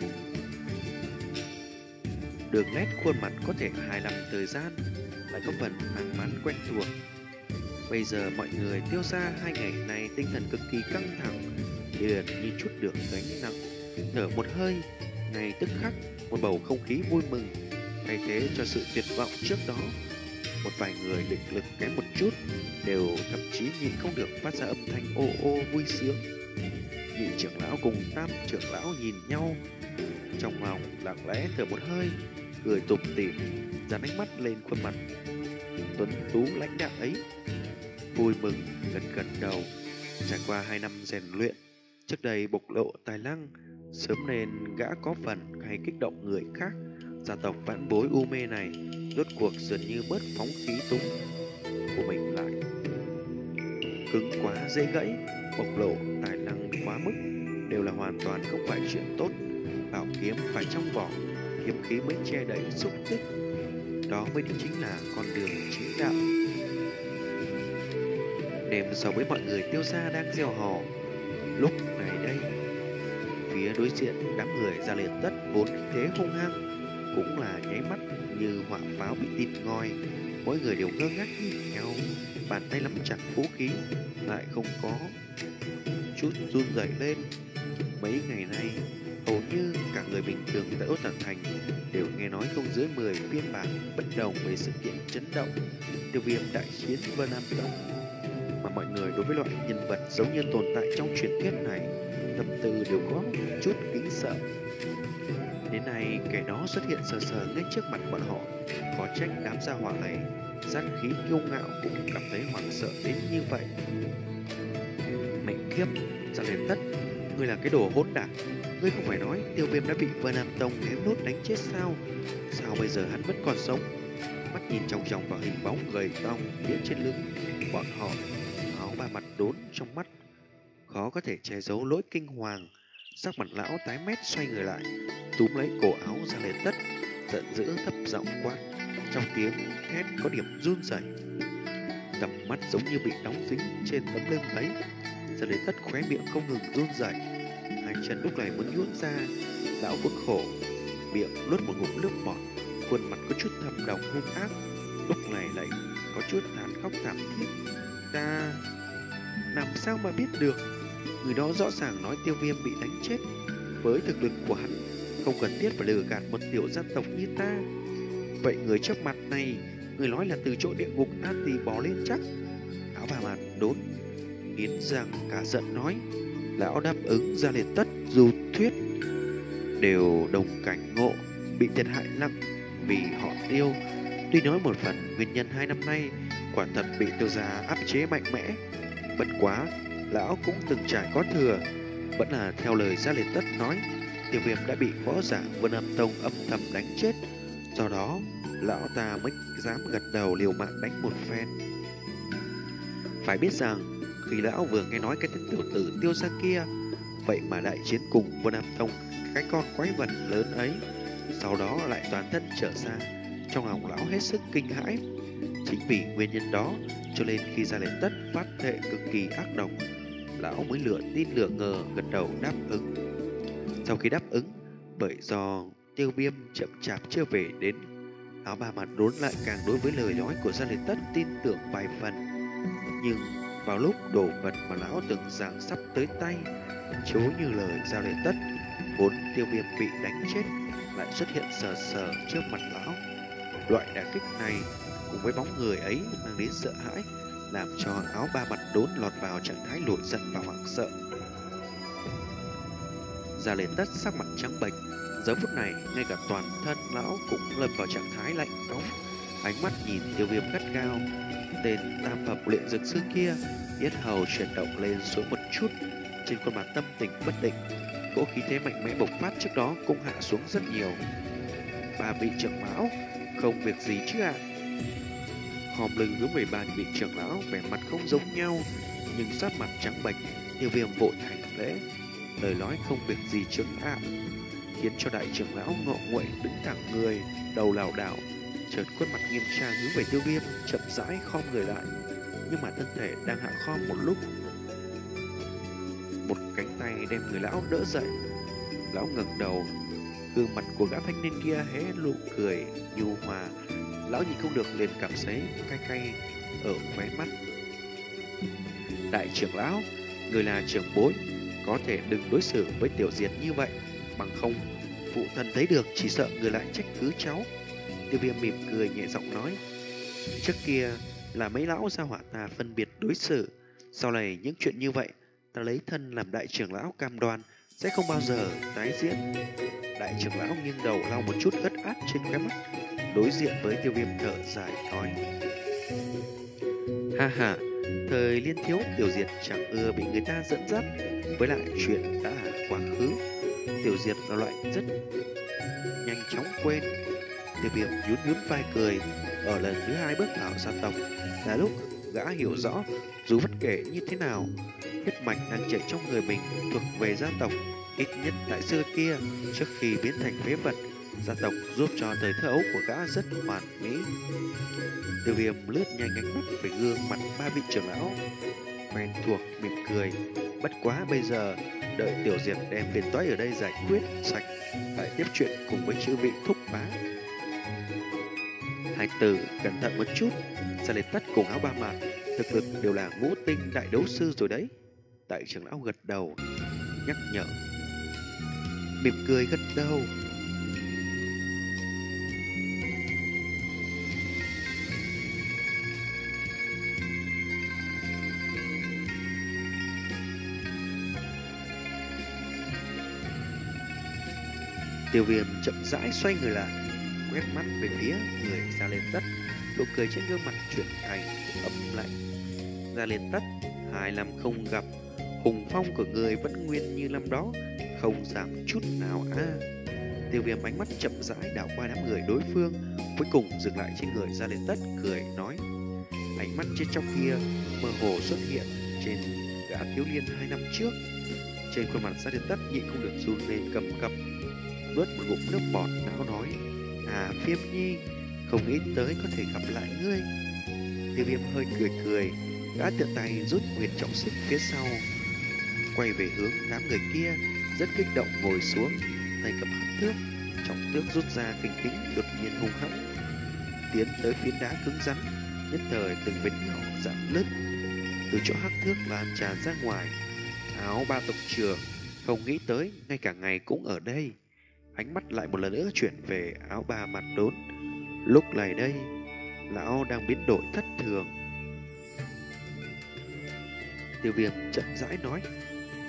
Đường nét khuôn mặt có thể hài lòng thời gian, lại có phần mang mắn quen thuộc. Bây giờ mọi người Tiêu gia hai ngày nay tinh thần cực kỳ căng thẳng, liền như chút được gánh nặng, thở một hơi, ngay tức khắc một bầu không khí vui mừng thay thế cho sự tuyệt vọng trước đó. Một vài người định lực kém một chút đều thậm chí nhìn không được phát ra âm thanh ô ô vui sướng. Nhị trưởng lão cùng tam trưởng lão nhìn nhau, trong lòng lặng lẽ thở một hơi, cười tủm tỉm, dán ánh mắt lên khuôn mặt tuấn tú lãnh đạm ấy, vui mừng gật gật đầu. Trải qua hai năm rèn luyện, trước đây bộc lộ tài năng, sớm nên gã có phần hay kích động người khác. Gia tộc vãn bối u mê này rốt cuộc dường như bớt phóng khí túng của mình lại, cứng quá dễ gãy. Bộc lộ tài năng quá mức đều là hoàn toàn không phải chuyện tốt. Bảo kiếm phải trong vỏ, kiếm khí mới che đậy xúc tích, đó mới chính là con đường chính đạo. Đêm so với mọi người Tiêu gia đang gieo hò, lúc này đây phía đối diện đám người Gia Liệt Tất vốn khí thế hung hăng, cũng là nháy mắt như hỏa pháo bị tịt ngòi. Mỗi người đều ngơ ngác nhìn nhau, bàn tay nắm chặt vũ khí lại không có chút run rẩy lên. Mấy ngày nay hầu như cả người bình thường tại Ốt Tản Thành đều nghe nói không dưới mười phiên bản bất đồng về sự kiện chấn động Tiêu Viêm đại chiến Vân Nam Tông, mà mọi người đối với loại nhân vật giống như tồn tại trong truyền thuyết này, tâm tư đều có chút kính sợ. Đến nay kẻ đó xuất hiện sờ sờ ngay trước mặt bọn họ, có trách đám gia hỏa này sát khí kiêu ngạo cũng cảm thấy hoảng sợ đến như vậy. Mệnh kiếp, Gia Liệt Tất, ngươi là cái đồ hỗn đản. Ngươi không phải nói Tiêu Viêm đã bị Vân Nam Tông ném nốt đánh chết sao? Sao bây giờ hắn vẫn còn sống? Mắt nhìn chòng chòng vào hình bóng gầy to phía trên lưng bọn họ, áo ba mặt đốn trong mắt khó có thể che giấu nỗi kinh hoàng. Sắc mặt lão tái mét, xoay người lại túm lấy cổ áo Gia Liệt Tất, giận dữ thấp giọng quát, trong tiếng thét có điểm run rẩy. Tầm mắt giống như bị đóng dính trên tấm lưng ấy. Gia Liệt Tất khóe miệng không ngừng run rẩy, hai chân lúc này muốn nhũn ra. Lão khuất khổ miệng nuốt một ngụm nước bọt, khuôn mặt có chút thâm độc hung ác, lúc này lại có chút thán khóc thảm thiết. Ta làm sao mà biết được? Người đó rõ ràng nói Tiêu Viêm bị đánh chết. Với thực lực của hắn, không cần thiết phải lừa gạt một tiểu gia tộc như ta. Vậy người trước mặt này, người nói là từ chỗ địa ngục An Tỳ bò lên chắc? Áo bà mặt đốn nghiến răng cả giận nói, Lão đáp ứng ra liền tất du thuyết đều đồng cảnh ngộ bị thiệt hại nặng vì họ Tiêu. Tuy nói một phần nguyên nhân hai năm nay quả thật bị Tiêu gia áp chế mạnh mẽ, bất quá lão cũng từng trải có thừa, vẫn là theo lời Gia Liệt Tất nói, Tiêu Viêm đã bị võ giả Vân Âm Tông âm thầm đánh chết, do đó lão ta mới dám gật đầu liều mạng đánh một phen. Phải biết rằng khi lão vừa nghe nói cái tên tiểu tử Tiêu gia kia vậy mà đại chiến cùng Vân Âm Tông cái con quái vật lớn ấy, sau đó lại toàn thân trở ra, trong lòng lão hết sức kinh hãi. Chính vì nguyên nhân đó cho nên khi Gia Liệt Tất phát thệ cực kỳ ác độc, lão mới lựa tin lựa ngờ gật đầu đáp ứng. Sau khi đáp ứng, bởi do Tiêu Viêm chậm chạp chưa về đến, áo ba mặt đốn lại càng đối với lời nói của Gia Liệt Tất tin tưởng vài phần. Nhưng vào lúc đồ vật mà lão từng rằng sắp tới tay, chố như lời Gia Liệt Tất, vốn Tiêu Viêm bị đánh chết lại xuất hiện sờ sờ trước mặt lão. Loại đả kích này cùng với bóng người ấy mang đến sợ hãi, làm cho áo ba mặt đốn lọt vào trạng thái nổi giận và hoảng sợ. Gia Liệt Tất sắc mặt trắng bệch, giờ phút này ngay cả toàn thân lão cũng lâm vào trạng thái lạnh cóng, ánh mắt nhìn Tiêu Viêm gắt gao. Tên tam hợp luyện dược sư kia yết hầu chuyển động lên xuống một chút, trên khuôn mặt tâm tình bất định, cỗ khí thế mạnh mẽ bộc phát trước đó cũng hạ xuống rất nhiều. Ba vị trưởng lão, không việc gì chứ ạ? À? Hòm lưng hướng về ba vị trưởng lão vẻ mặt không giống nhau, nhưng sắc mặt trắng bệch. Tiêu Viêm vội hành lễ, lời nói không việc gì chứng ạ, khiến cho đại trưởng lão ngọ nguậy đứng thẳng người, đầu lảo đảo, chợt khuôn mặt nghiêm trang hướng về Tiêu Viêm, chậm rãi khom người lại, nhưng mà thân thể đang hạ khom một lúc, một cánh tay đem người lão đỡ dậy. Lão ngẩng đầu, gương mặt của gã thanh niên kia hé nụ cười nhu hòa, lão nhịn không được liền cảm thấy cay cay ở khóe mắt. Đại trưởng lão, người là trưởng bối, có thể đừng đối xử với Tiểu Diệt như vậy, bằng không phụ thân thấy được chỉ sợ người lại trách cứ cháu. Tiêu Viêm mỉm cười nhẹ giọng nói, trước kia là mấy lão gia hỏa ta phân biệt đối xử, sau này những chuyện như vậy ta lấy thân làm đại trưởng lão cam đoan sẽ không bao giờ tái diễn. Đại trưởng lão nghiêng đầu lau một chút ướt át trên khóe mắt, đối diện với Tiêu Viêm thở dài nói, ha ha, thời liên thiếu Tiểu Diệt chẳng ưa bị người ta dẫn dắt, với lại chuyện đã là quá khứ, Tiểu Diệt là loại rất nhanh chóng quên. Tiêu Viêm nhún nhún vai cười, ở lần thứ hai bước vào gia tộc là lúc gã hiểu rõ dù bất kể như thế nào, huyết mạch đang chảy trong người mình thuộc về gia tộc. Ít nhất tại xưa kia, trước khi biến thành phế vật, gia tộc giúp cho thời thơ ấu của gã rất hoàn mỹ. Tiêu Viêm lướt nhanh ánh mắt về gương mặt ba vị trưởng lão quen thuộc, mỉm cười. Bất quá bây giờ đợi Tiểu Diệt đem phiền toái ở đây giải quyết sạch, lại tiếp chuyện cùng với chư vị thúc bá. Hai tử cẩn thận một chút, Gia Liệt Tất cùng áo ba mặt thực lực đều là ngũ tinh đại đấu sư rồi đấy. Đại trưởng lão gật đầu nhắc nhở, mỉm cười gật đầu. Tiêu Viêm chậm rãi xoay người lại, quét mắt về phía người Gia Liệt Tất, nụ cười trên gương mặt chuyển thành ấm lạnh. Gia Liệt Tất, hai năm không gặp, hùng phong của người vẫn nguyên như năm đó, không giảm chút nào a. À. Tiêu Viêm ánh mắt chậm rãi đảo qua đám người đối phương, cuối cùng dừng lại trên người Gia Liệt Tất, cười nói, ánh mắt trên trong kia mơ hồ xuất hiện trên gã thiếu niên hai năm trước. Trên khuôn mặt Gia Liệt Tất nhịn không được run lên cầm cập, nuốt một ngụm nước bọt, não nói, à Viêm nhi, không nghĩ tới có thể gặp lại ngươi. Tiêu Viêm hơi cười cười, gã tiện tay rút huyền trọng xích phía sau, quay về hướng đám người kia, rất kích động ngồi xuống, tay cầm hắc thước, trọng tước rút ra kinh kính đột nhiên hung hãn, tiến tới phiến đá cứng rắn, nhất thời từng vết nhỏ rạn nứt từ chỗ hắc thước lan tràn ra ngoài. Áo ba tộc trưởng, không nghĩ tới ngay cả ngày cũng ở đây. Ánh mắt lại một lần nữa chuyển về áo ba mặt đốn. Lúc này đây, lão đang biến đổi thất thường. Tiêu Viêm chậm rãi nói,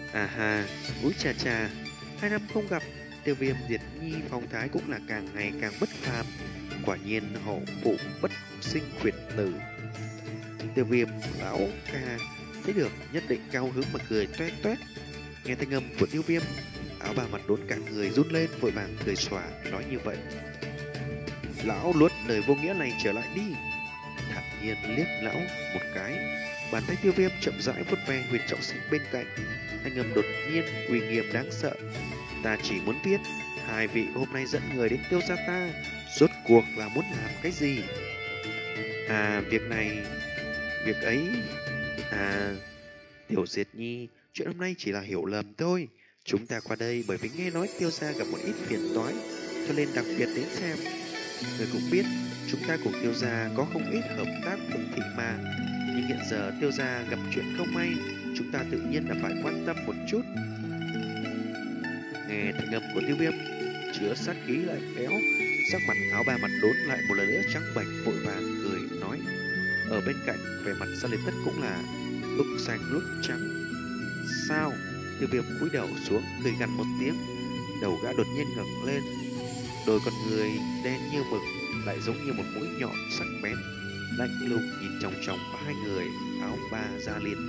À ha, úi chà chà, hai năm không gặp, Tiêu Viêm Diệt Nhi phong thái cũng là càng ngày càng bất phàm. Quả nhiên hậu phụ bất sinh khuyển tử. Tiêu Viêm lão ca thấy được nhất định cao hứng mà cười toét toét. Nghe thanh âm của Tiêu Viêm, áo bà mặt đốn cả người run lên, vội vàng cười xòa nói như vậy: lão luốt lời vô nghĩa này trở lại đi. Thản nhiên liếc lão một cái, bàn tay Tiêu Viêm chậm rãi vuốt ve huyệt trọng sinh bên cạnh, thanh âm đột nhiên uy nghiêm đáng sợ: ta chỉ muốn biết hai vị hôm nay dẫn người đến Tiêu gia ta rốt cuộc là muốn làm cái gì. À việc này, việc ấy, à Tiểu Diệt Nhi, chuyện hôm nay chỉ là hiểu lầm thôi. Chúng ta qua đây bởi vì nghe nói Tiêu gia gặp một ít phiền toái, cho nên đặc biệt đến xem. Người cũng biết, chúng ta cùng Tiêu gia có không ít hợp tác cùng thị mà. Nhưng hiện giờ Tiêu gia gặp chuyện không may, chúng ta tự nhiên là phải quan tâm một chút. Nghe thanh âm của Tiêu Viêm chứa sát khí lạnh lẽo, sắc mặt áo ba mặt đốn lại một lần nữa trắng bệch, vội vàng cười nói. Ở bên cạnh, về mặt Gia Liệt Tất cũng là lúc xanh lúc trắng. Sao? Tiêu Viêm cúi đầu xuống, cười gằn một tiếng, đầu gã đột nhiên ngẩng lên, đôi con người đen như mực lại giống như một mũi nhọn sắc bén, lạnh lùng nhìn chòng chòng vào hai người áo ba Gia Liệt.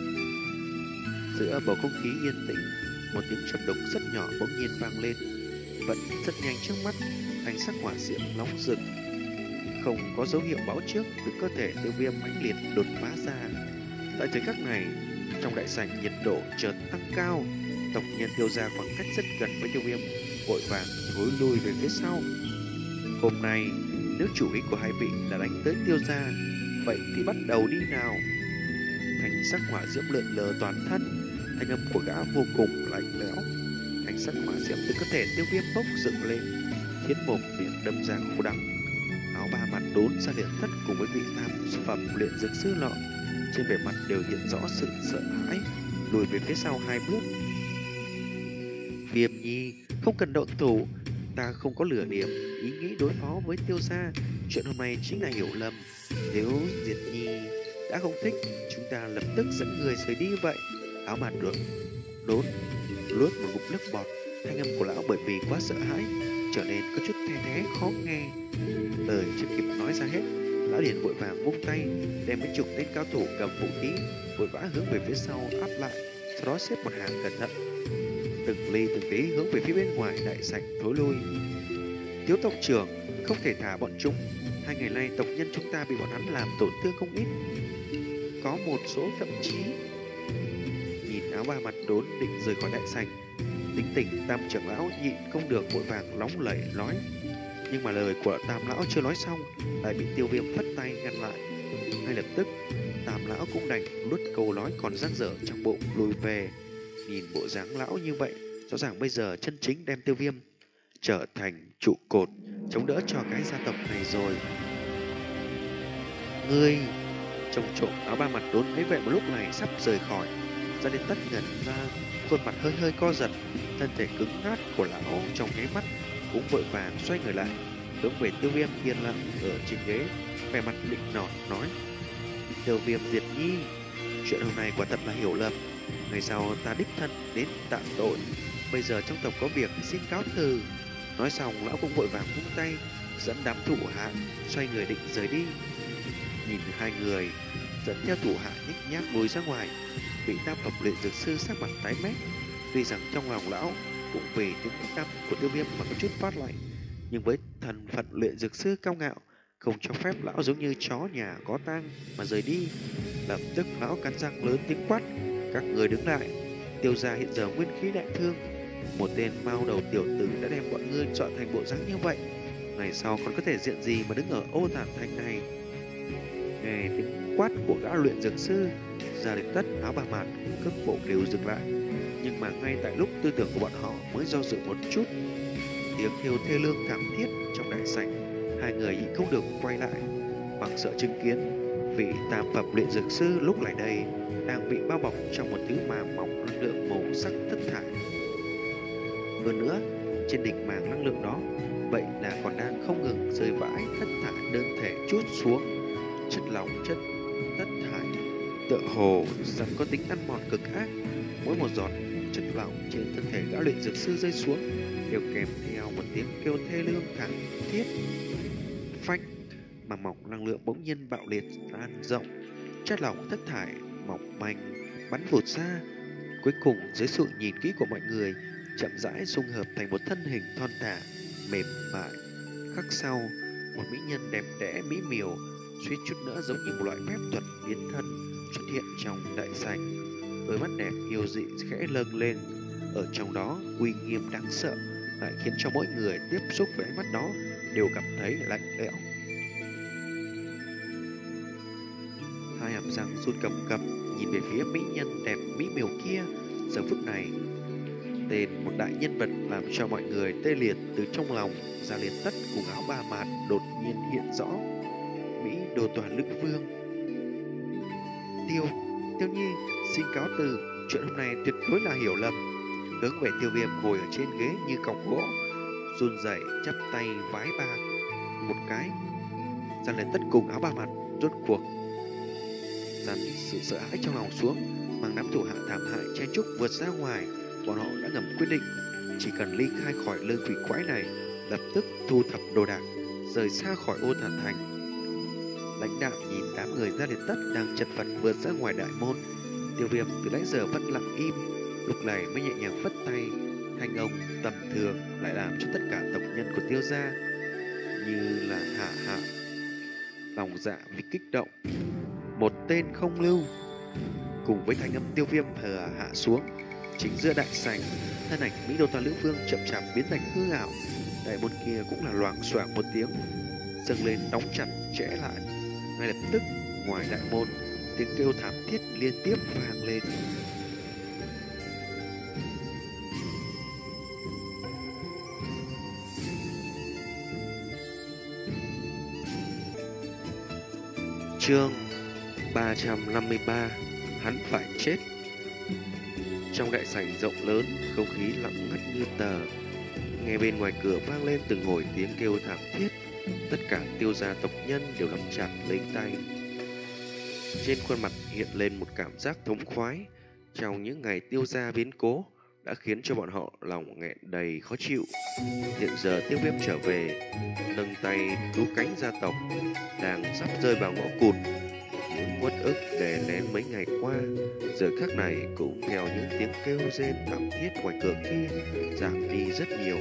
Giữa bầu không khí yên tĩnh, một tiếng chớp động rất nhỏ bỗng nhiên vang lên, vẫn rất nhanh trước mắt, ánh sắc hỏa diễm nóng rực, không có dấu hiệu báo trước từ cơ thể Tiêu Viêm mãnh liệt đột phá ra. Tại thời khắc này, trong đại sảnh nhiệt độ chợt tăng cao, tộc nhân Tiêu gia khoảng cách rất gần với Tiêu Viêm, vội vàng thối lui về phía sau. Hôm nay, nếu chủ ý của hai vị là đánh tới Tiêu gia, vậy thì bắt đầu đi nào. Ánh sắc hỏa diễm lượn lờ toàn thân, thanh âm của gã vô cùng lạnh lẽo. Ánh sắc hỏa diễm từ cơ thể Tiêu Viêm bốc dựng lên, khiến mồm miệng đâm ra khô đắng. Áo ba mặt đốn Gia Liệt Thất cùng với vị tam phẩm luyện dược sư nọ, trên vẻ mặt đều hiện rõ sự sợ hãi, lùi về phía sau hai bước. Viêm Nhi, không cần động thủ, ta không có lửa điểm ý nghĩ đối phó với Tiêu gia, chuyện hôm nay chính là hiểu lầm. Nếu Diệt Nhi đã không thích, chúng ta lập tức dẫn người rời đi vậy. Áo bạt đốn đốn luốt một ngụm nước bọt, thanh âm của lão bởi vì quá sợ hãi trở nên có chút the thé khó nghe. Lời chưa kịp nói ra hết, lão liền vội vàng vung tay, đem mấy chục tên cao thủ cầm vũ khí vội vã hướng về phía sau áp lại, sau đó xếp một hàng cẩn thận, từng ly từng tí hướng về phía bên ngoài đại sảnh thối lui. Thiếu tộc trưởng, không thể thả bọn chúng. Hai ngày nay tộc nhân chúng ta bị bọn hắn làm tổn thương không ít, có một số thậm chí. Nhìn áo ba mặt đốn định rời khỏi đại sảnh, tính tình tam trưởng lão nhịn không được vội vàng nóng lẩy nói. Nhưng mà lời của tam lão chưa nói xong, lại bị Tiêu Viêm phất tay ngăn lại. Ngay lập tức, tam lão cũng đành nuốt câu nói còn dang dở trong bụng lùi về. Nhìn bộ dáng lão như vậy, rõ ràng bây giờ chân chính đem Tiêu Viêm trở thành trụ cột chống đỡ cho cái gia tộc này rồi. Ngươi! Trông trộm áo ba mặt đốn thấy vậy một lúc này sắp rời khỏi, Gia Liệt Tất ngẩn ra, khuôn mặt hơi hơi co giật, thân thể cứng ngắc của lão trong nháy mắt cũng vội vàng xoay người lại, hướng về Tiêu Viêm yên lặng ở trên ghế, vẻ mặt định nọt nói: Tiêu Viêm Diệt Nhi, chuyện hôm nay quả thật là hiểu lầm, ngày sau ta đích thân đến tạ tội, bây giờ trong tộc có việc xin cáo từ. Nói xong lão cũng vội vàng vung tay dẫn đám thủ hạ xoay người định rời đi. Nhìn hai người dẫn theo thủ hạ nhích nhác lùi ra ngoài, vị tam phẩm luyện dược sư sắc mặt tái mét. Tuy rằng trong lòng lão cũng vì tiếng tăm của Tiêu Viêm mà có chút phát lạnh, nhưng với thần phận luyện dược sư cao ngạo, không cho phép lão giống như chó nhà có tang mà rời đi. Lập tức lão cắn răng lớn tiếng quát: các người đứng lại! Tiêu gia hiện giờ nguyên khí đại thương, một tên mao đầu tiểu tử đã đem bọn ngươi chọn thành bộ dáng như vậy, ngày sau còn có thể diện gì mà đứng ở ô thản thành này? Nghe tiếng quát của gã luyện dược sư, Gia Liệt Tất, áo bà mạt, cước bộ đều dừng lại. Nhưng mà ngay tại lúc tư tưởng của bọn họ mới do dự một chút, tiếng kêu thê lương thảm thiết trong đại sảnh, hai người nhịn không được quay lại, bằng sợ chứng kiến vị tam phẩm luyện dược sư lúc này đây đang bị bao bọc trong một thứ màng mỏng năng lượng màu sắc thất thải. Hơn nữa, trên đỉnh màng năng lượng đó, vậy là còn đang không ngừng rơi vãi thất thải đơn thể chút xuống, chất lỏng chất thất thải tựa hồ sẵn có tính ăn mòn cực ác. Mỗi một giọt chất lỏng trên thân thể gã luyện dược sư rơi xuống đều kèm theo một tiếng kêu thê lương thảm thiết. Phanh, màng mỏng năng lượng bỗng nhiên bạo liệt lan rộng, chất lỏng thất thải mỏng manh bắn vụt ra. Cuối cùng dưới sự nhìn kỹ của mọi người, chậm rãi dung hợp thành một thân hình thon thả, mềm mại. Khắc sau, một mỹ nhân đẹp đẽ mỹ miều, suýt chút nữa giống như một loại phép thuật biến thân xuất hiện trong đại sảnh. Đôi mắt đẹp yêu dị khẽ lâng lên, ở trong đó uy nghiêm đáng sợ, lại khiến cho mỗi người tiếp xúc với ánh mắt đó đều cảm thấy lạnh lẽo. Hai hàm răng run cầm cập nhìn về phía mỹ nhân đẹp mỹ miều kia. Giờ phút này, tên một đại nhân vật làm cho mọi người tê liệt từ trong lòng. Gia Liên Tất cùng áo ba mạt đột nhiên hiện rõ. Mỹ đồ toàn lữ vương. Tiêu, Tiêu Nhi, xin cáo từ, chuyện hôm nay tuyệt đối là hiểu lầm. Hướng về Tiêu Viêm ngồi ở trên ghế như cọc gỗ, run rẩy chắp tay vái ba một cái. Gia Liên Tất cùng áo ba mặt rốt cuộc dằn sự sợ hãi trong lòng xuống, mang đám thủ hạ thảm hại chen chúc vượt ra ngoài. Bọn họ đã ngầm quyết định, chỉ cần ly khai khỏi lương quỷ quái này, lập tức thu thập đồ đạc, rời xa khỏi Ô Thần Thành. Lãnh đạo nhìn đám người Gia Liên Tất đang chật vật vượt ra ngoài đại môn. Tiêu Viêm từ nãy giờ vẫn lặng im, lúc này mới nhẹ nhàng phất tay. Thanh ông tầm thường lại làm cho tất cả tộc nhân của Tiêu gia như là hạ hạ lòng dạ vì kích động. Một tên không lưu. Cùng với thanh âm Tiêu Viêm hờ hạ xuống, chính giữa đại sảnh, thân ảnh Mỹ Đô Toàn Lữ Vương chậm chạp biến thành hư ảo. Đại môn kia cũng là loạng xoạng một tiếng dâng lên, đóng chặt trễ lại. Ngay lập tức ngoài đại môn, tiếng kêu thảm thiết liên tiếp vang lên. Chương ba trăm năm mươi ba, hắn phải chết. Trong đại sảnh rộng lớn, không khí lặng ngắt như tờ. Nghe bên ngoài cửa vang lên từng hồi tiếng kêu thảm thiết. Tất cả Tiêu gia tộc nhân đều nắm chặt lấy tay. Trên khuôn mặt hiện lên một cảm giác thống khoái. Trong những ngày Tiêu gia biến cố đã khiến cho bọn họ lòng nghẹn đầy khó chịu. Hiện giờ Tiêu Viêm trở về, nâng tay cứu cánh gia tộc đang sắp rơi vào ngõ cụt. Những uất ức đè nén mấy ngày qua, giờ khắc này cũng theo những tiếng kêu rên thảm thiết ngoài cửa kia giảm đi rất nhiều.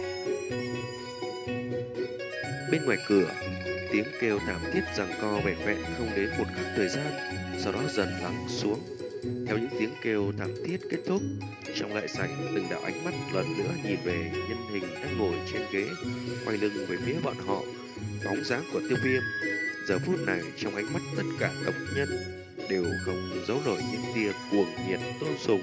Bên ngoài cửa, tiếng kêu thảm thiết giằng co vẹn vẹn không đến một khắc thời gian, sau đó dần lắng xuống. Theo những tiếng kêu thảm thiết kết thúc, trong đại sảnh từng đạo ánh mắt lần nữa nhìn về nhân hình đang ngồi trên ghế, quay lưng về phía bọn họ. Bóng dáng của Tiêu Viêm giờ phút này trong ánh mắt tất cả tộc nhân đều không giấu nổi những tia cuồng nhiệt tôn sùng.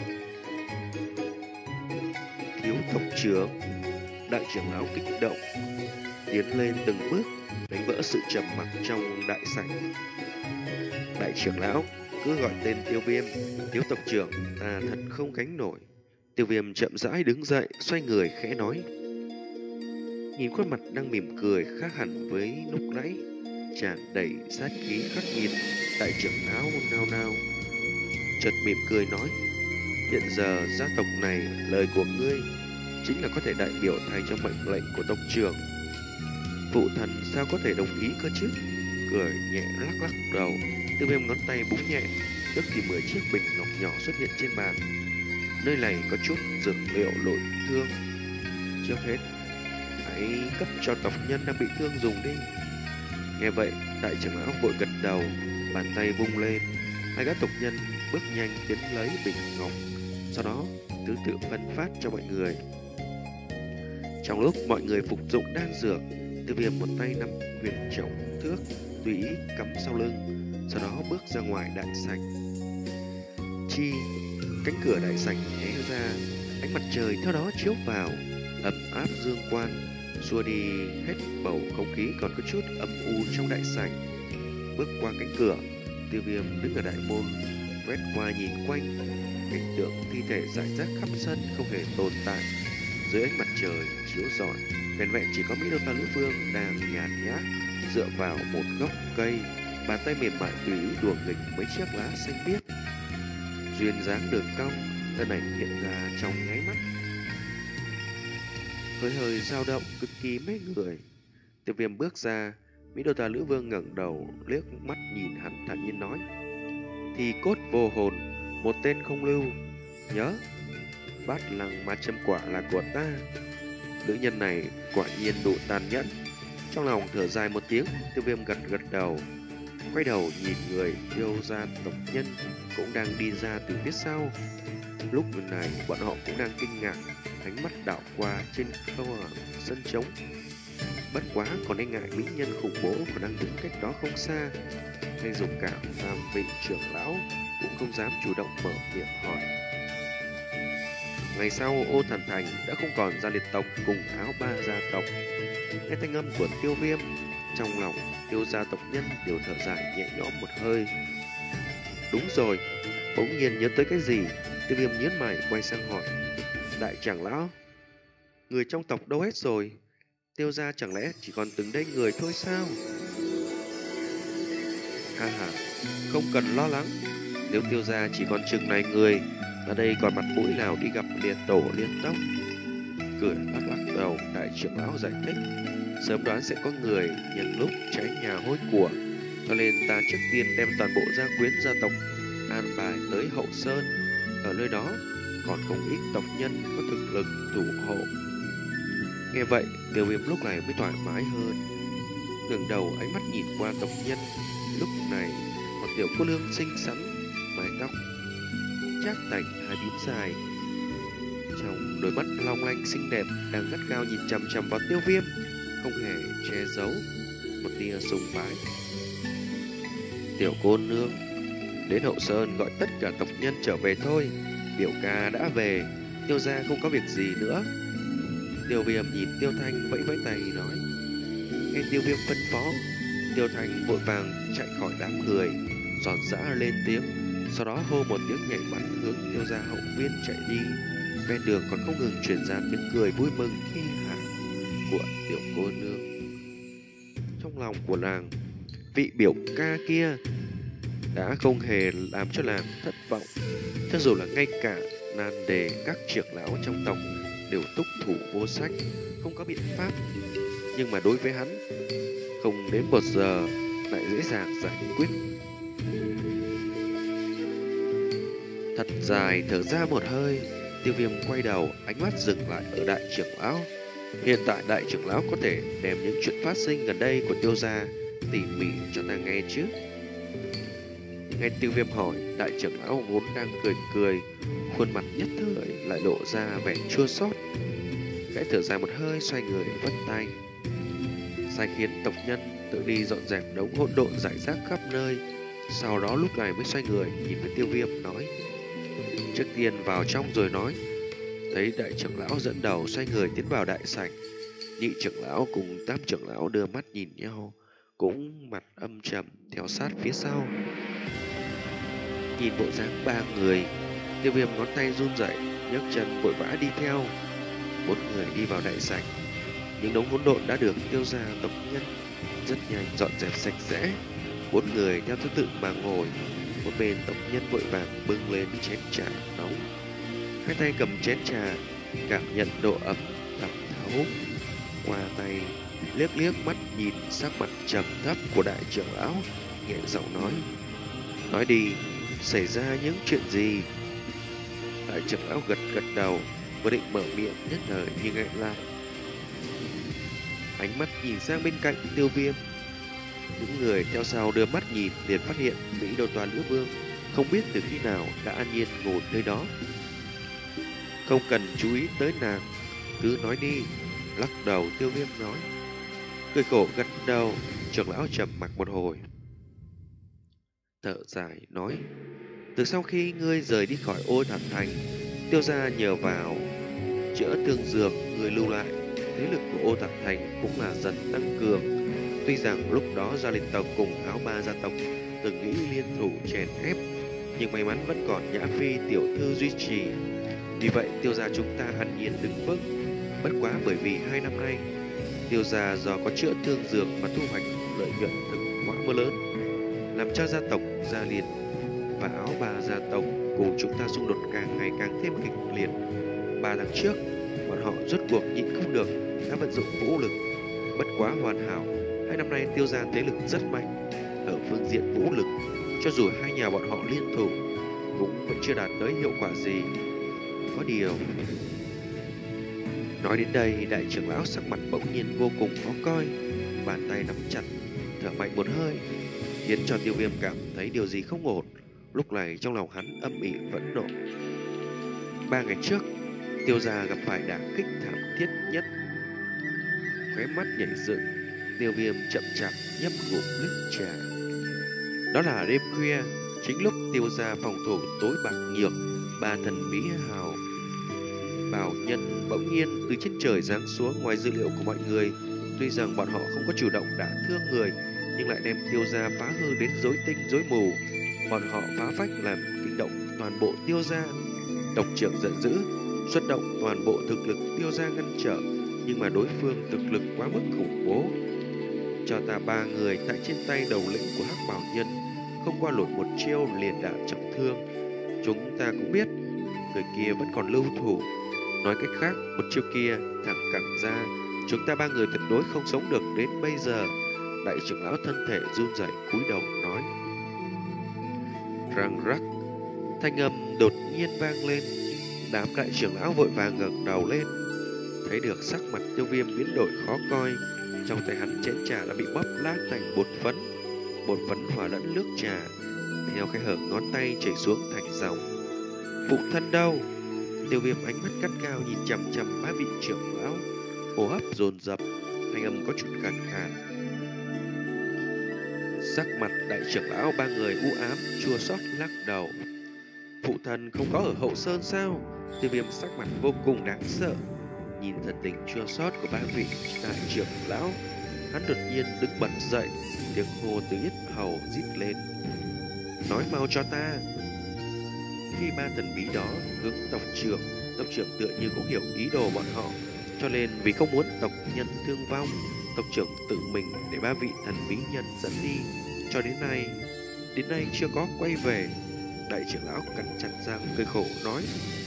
Thiếu tộc trưởng, đại trưởng lão kích động tiến lên từng bước, đánh vỡ sự trầm mặc trong đại sảnh. Đại trưởng lão, cứ gọi tên Tiêu Viêm. Thiếu tộc trưởng, ta thật không gánh nổi. Tiêu Viêm chậm rãi đứng dậy, xoay người khẽ nói. Nhìn khuôn mặt đang mỉm cười khác hẳn với lúc nãy, tràn đầy sát khí khắc nghiệt. Đại trưởng lão nao nao, chợt mỉm cười nói: hiện giờ gia tộc này, lời của ngươi chính là có thể đại biểu thay cho mệnh lệnh của tộc trưởng. Phụ thần sao có thể đồng ý cơ chứ? Cười nhẹ lắc lắc đầu, Tiêu Viêm ngón tay búng nhẹ, tức thì mười chiếc bình ngọc nhỏ xuất hiện trên bàn. Nơi này có chút dược liệu nội thương, trước hết hãy cấp cho tộc nhân đang bị thương dùng đi. Nghe vậy, đại trưởng lão vội gật đầu, bàn tay vung lên, hai gã tộc nhân bước nhanh tiến lấy bình ngọc, sau đó thứ tự phân phát cho mọi người. Trong lúc mọi người phục dụng đan dược, Tiêu Viêm một tay nắm huyền trọng thước tùy ý cắm sau lưng, sau đó bước ra ngoài đại sảnh. Chi, cánh cửa đại sảnh hé ra, ánh mặt trời theo đó chiếu vào, ấm áp dương quan, xua đi hết bầu không khí còn có chút âm u trong đại sảnh. Bước qua cánh cửa, Tiêu Viêm đứng ở đại môn, quét qua nhìn quanh, cảnh tượng thi thể rải rác khắp sân không hề tồn tại. Dưới ánh mặt trời chiếu rọi, vẻn vẹn chỉ có Mỹ Đô Toàn Lữ Vương đang nhàn nhã dựa vào một gốc cây, Bàn tay mềm mại tùy ý đùa nghịch mấy chiếc lá xanh biếc, duyên dáng đường cong thân ảnh hiện ra trong nháy mắt, hơi hơi dao động cực kỳ mê người. Tiêu Viêm bước ra, Mỹ Đô Ta Lữ Vương ngẩng đầu liếc mắt nhìn hắn thản nhiên nói: thì cốt vô hồn, một tên không lưu, nhớ bát lăng ma châm quả là của ta. Nữ nhân này quả nhiên đủ tàn nhẫn. Trong lòng thở dài một tiếng, Tiêu Viêm gật gật đầu, quay đầu nhìn người Tiêu gia tộc nhân cũng đang đi ra từ phía sau. Lúc này bọn họ cũng đang kinh ngạc, ánh mắt đảo qua trên không sân trống. Bất quá còn e ngại mỹ nhân khủng bố còn đang đứng cách đó không xa, hay dùng cả tam vị trưởng lão cũng không dám chủ động mở miệng hỏi. Ngày sau Ô Thần Thành đã không còn gia liệt tộc cùng áo ba gia tộc. Nghe thanh âm của Tiêu Viêm, trong lòng Tiêu gia tộc nhân đều thở dài nhẹ nhõm một hơi. Đúng rồi, bỗng nhiên nhớ tới cái gì, Tiêu Viêm nhếch mày quay sang hỏi: đại trưởng lão, người trong tộc đâu hết rồi? Tiêu gia chẳng lẽ chỉ còn từng đây người thôi sao? Ha ha, không cần lo lắng, nếu Tiêu gia chỉ còn chừng này người, ở đây còn mặt mũi nào đi gặp liệt tổ liệt tông? Cười lắc lắc đầu, đại trưởng lão giải thích: sớm đoán sẽ có người nhân lúc cháy nhà hôi của, cho nên ta trước tiên đem toàn bộ gia quyến gia tộc an bài tới Hậu Sơn. Ở nơi đó còn không ít tộc nhân có thực lực thủ hộ. Nghe vậy, Tiêu Viêm lúc này mới thoải mái hơn, ngẩng đầu ánh mắt nhìn qua tộc nhân. Lúc này một tiểu cô nương xinh xắn, mái tóc chát tành hai bím dài, trong đôi mắt long lanh xinh đẹp đang gắt gao nhìn chằm chằm vào Tiêu Viêm, không hề che giấu một tia sùng bái. Tiểu cô nương, đến Hậu Sơn gọi tất cả tộc nhân trở về thôi, biểu ca đã về, Tiêu gia không có việc gì nữa. Tiêu Viêm nhìn Tiêu Thanh vẫy vẫy tay nói. Nghe Tiêu Viêm phân phó, Tiêu Thanh vội vàng chạy khỏi đám người, giòn giã lên tiếng, sau đó hô một tiếng nhảy bắn hướng Tiêu gia hậu viên chạy đi. Ven đường còn không ngừng truyền ra tiếng cười vui mừng khi hả của tiểu cô nương. Trong lòng của nàng, vị biểu ca kia đã không hề làm cho nàng thất vọng, cho dù là ngay cả nan đề các trưởng lão trong tộc đều túc thủ vô sách, không có biện pháp, nhưng mà đối với hắn, không đến một giờ lại dễ dàng giải quyết. Thật dài thở ra một hơi, Tiêu Viêm quay đầu, ánh mắt dừng lại ở đại trưởng lão. Hiện tại đại trưởng lão có thể đem những chuyện phát sinh gần đây của Tiêu gia tỉ mỉ cho ta nghe chứ? Nghe Tiêu Viêm hỏi, đại trưởng lão vốn đang cười cười, khuôn mặt nhất thời lại lộ ra vẻ chua xót. Khẽ thở dài một hơi, xoay người vất tay, sai khiến tộc nhân tự đi dọn dẹp đống hỗn độn rải rác khắp nơi. Sau đó lúc này mới xoay người nhìn với Tiêu Viêm nói: trước tiên vào trong rồi nói. Thấy đại trưởng lão dẫn đầu xoay người tiến vào đại sảnh, nhị trưởng lão cùng tam trưởng lão đưa mắt nhìn nhau, cũng mặt âm trầm theo sát phía sau. Nhìn bộ dáng ba người, Tiêu Viêm ngón tay run rẩy, nhấc chân vội vã đi theo. Bốn người đi vào đại sảnh, những đống hỗn độn đã được Tiêu gia tộc nhân rất nhanh dọn dẹp sạch sẽ. Bốn người theo thứ tự mà ngồi, một bên tộc nhân vội vàng bưng lên chén trà nóng, hai tay cầm chén trà, cảm nhận độ ẩm thẩm thấu. Qua tay liếc liếc mắt nhìn sắc mặt trầm thấp của đại trưởng lão, nhẹ giọng nói: nói đi, xảy ra những chuyện gì? Đại trưởng lão gật gật đầu, vừa định mở miệng nhất thời nhưng lại lại ánh mắt nhìn sang bên cạnh Tiêu Viêm. Những người theo sau đưa mắt nhìn liền phát hiện Mỹ Đô Ta Lữ Vương không biết từ khi nào đã an nhiên ngồi nơi đó. Không cần chú ý tới nàng, cứ nói đi. Lắc đầu, Tiêu Viêm nói. Cười khổ gật đầu. Trưởng lão trầm mặc một hồi, thở dài nói: từ sau khi ngươi rời đi khỏi Ô Thần Thành, Tiêu gia nhờ vào chữa thương dược người lưu lại, thế lực của Ô Thần Thành cũng là dần tăng cường. Tuy rằng lúc đó gia liệt tộc cùng áo ba gia tộc từng nghĩ liên thủ chèn ép, nhưng may mắn vẫn còn Nhã Phi tiểu thư duy trì. Vì vậy Tiêu gia chúng ta hẳn nhiên đứng vững. Bất quá bởi vì hai năm nay Tiêu gia do có chữa thương dược mà thu hoạch lợi nhuận thực quá mưa lớn, cho gia tộc Gia Liệt và Áo Bà gia tộc cùng chúng ta xung đột càng ngày càng thêm kịch liệt. Ba tháng trước, bọn họ rốt cuộc nhịn không được đã vận dụng vũ lực bất quá hoàn hảo. Hai năm nay Tiêu gia thế lực rất mạnh ở phương diện vũ lực, cho dù hai nhà bọn họ liên thủ cũng vẫn chưa đạt tới hiệu quả gì. Có điều, nói đến đây, đại trưởng lão sắc mặt bỗng nhiên vô cùng khó coi, bàn tay nắm chặt, thở mạnh một hơi, khiến cho Tiêu Viêm cảm thấy điều gì không ổn. Lúc này trong lòng hắn âm ỉ phẫn nộ. Ba ngày trước, Tiêu gia gặp phải đả kích thảm thiết nhất. Khóe mắt nhảy dựng, Tiêu Viêm chậm chạp nhấp ngụm nước trà. Đó là đêm khuya, chính lúc Tiêu gia phòng thủ tối bạc nhược, ba thần Mỹ hào bảo nhân bỗng nhiên từ trên trời giáng xuống. Ngoài dữ liệu của mọi người, tuy rằng bọn họ không có chủ động đả thương người, nhưng lại đem Tiêu gia phá hư đến rối tinh rối mù. Bọn họ phá phách làm kinh động toàn bộ Tiêu gia. Tộc trưởng giận dữ, xuất động toàn bộ thực lực Tiêu gia ngăn trở, nhưng mà đối phương thực lực quá mức khủng bố. Cho ta ba người tại trên tay đầu lĩnh của Hắc Bảo Nhân, không qua nổi một chiêu liền đã trọng thương. Chúng ta cũng biết người kia vẫn còn lưu thủ. Nói cách khác, một chiêu kia thẳng cẳng ra, chúng ta ba người tuyệt đối không sống được đến bây giờ. Đại trưởng lão thân thể run rẩy cúi đầu nói. Răng rắc, thanh âm đột nhiên vang lên. Đám đại trưởng lão vội vàng ngẩng đầu lên, thấy được sắc mặt Tiêu Viêm biến đổi khó coi. Trong tay hắn chén trà đã bị bóp lát thành bột phấn, bột phấn hòa lẫn nước trà theo khe hở ngón tay chảy xuống thành dòng. Phụ thân đâu? Tiêu Viêm ánh mắt cắt cao nhìn chằm chằm ba vị trưởng lão, hô hấp dồn dập, thanh âm có chút khàn khàn. Sắc mặt đại trưởng lão ba người u ám chua xót lắc đầu. Phụ thân không có ở hậu sơn sao? Tiêu Viêm sắc mặt vô cùng đáng sợ, nhìn thần tình chua xót của ba vị đại trưởng lão, hắn đột nhiên đứng bật dậy, tiếng hô từ yết hầu rít lên. Nói mau cho ta. Khi ba thần bí đó hướng tộc trưởng, tộc trưởng tựa như cũng hiểu ý đồ bọn họ, cho nên vì không muốn tộc nhân thương vong, tộc trưởng tự mình để ba vị thần bí nhân dẫn đi, cho đến nay, đến nay chưa có quay về. Đại trưởng lão cắn chặt răng cười khổ nói.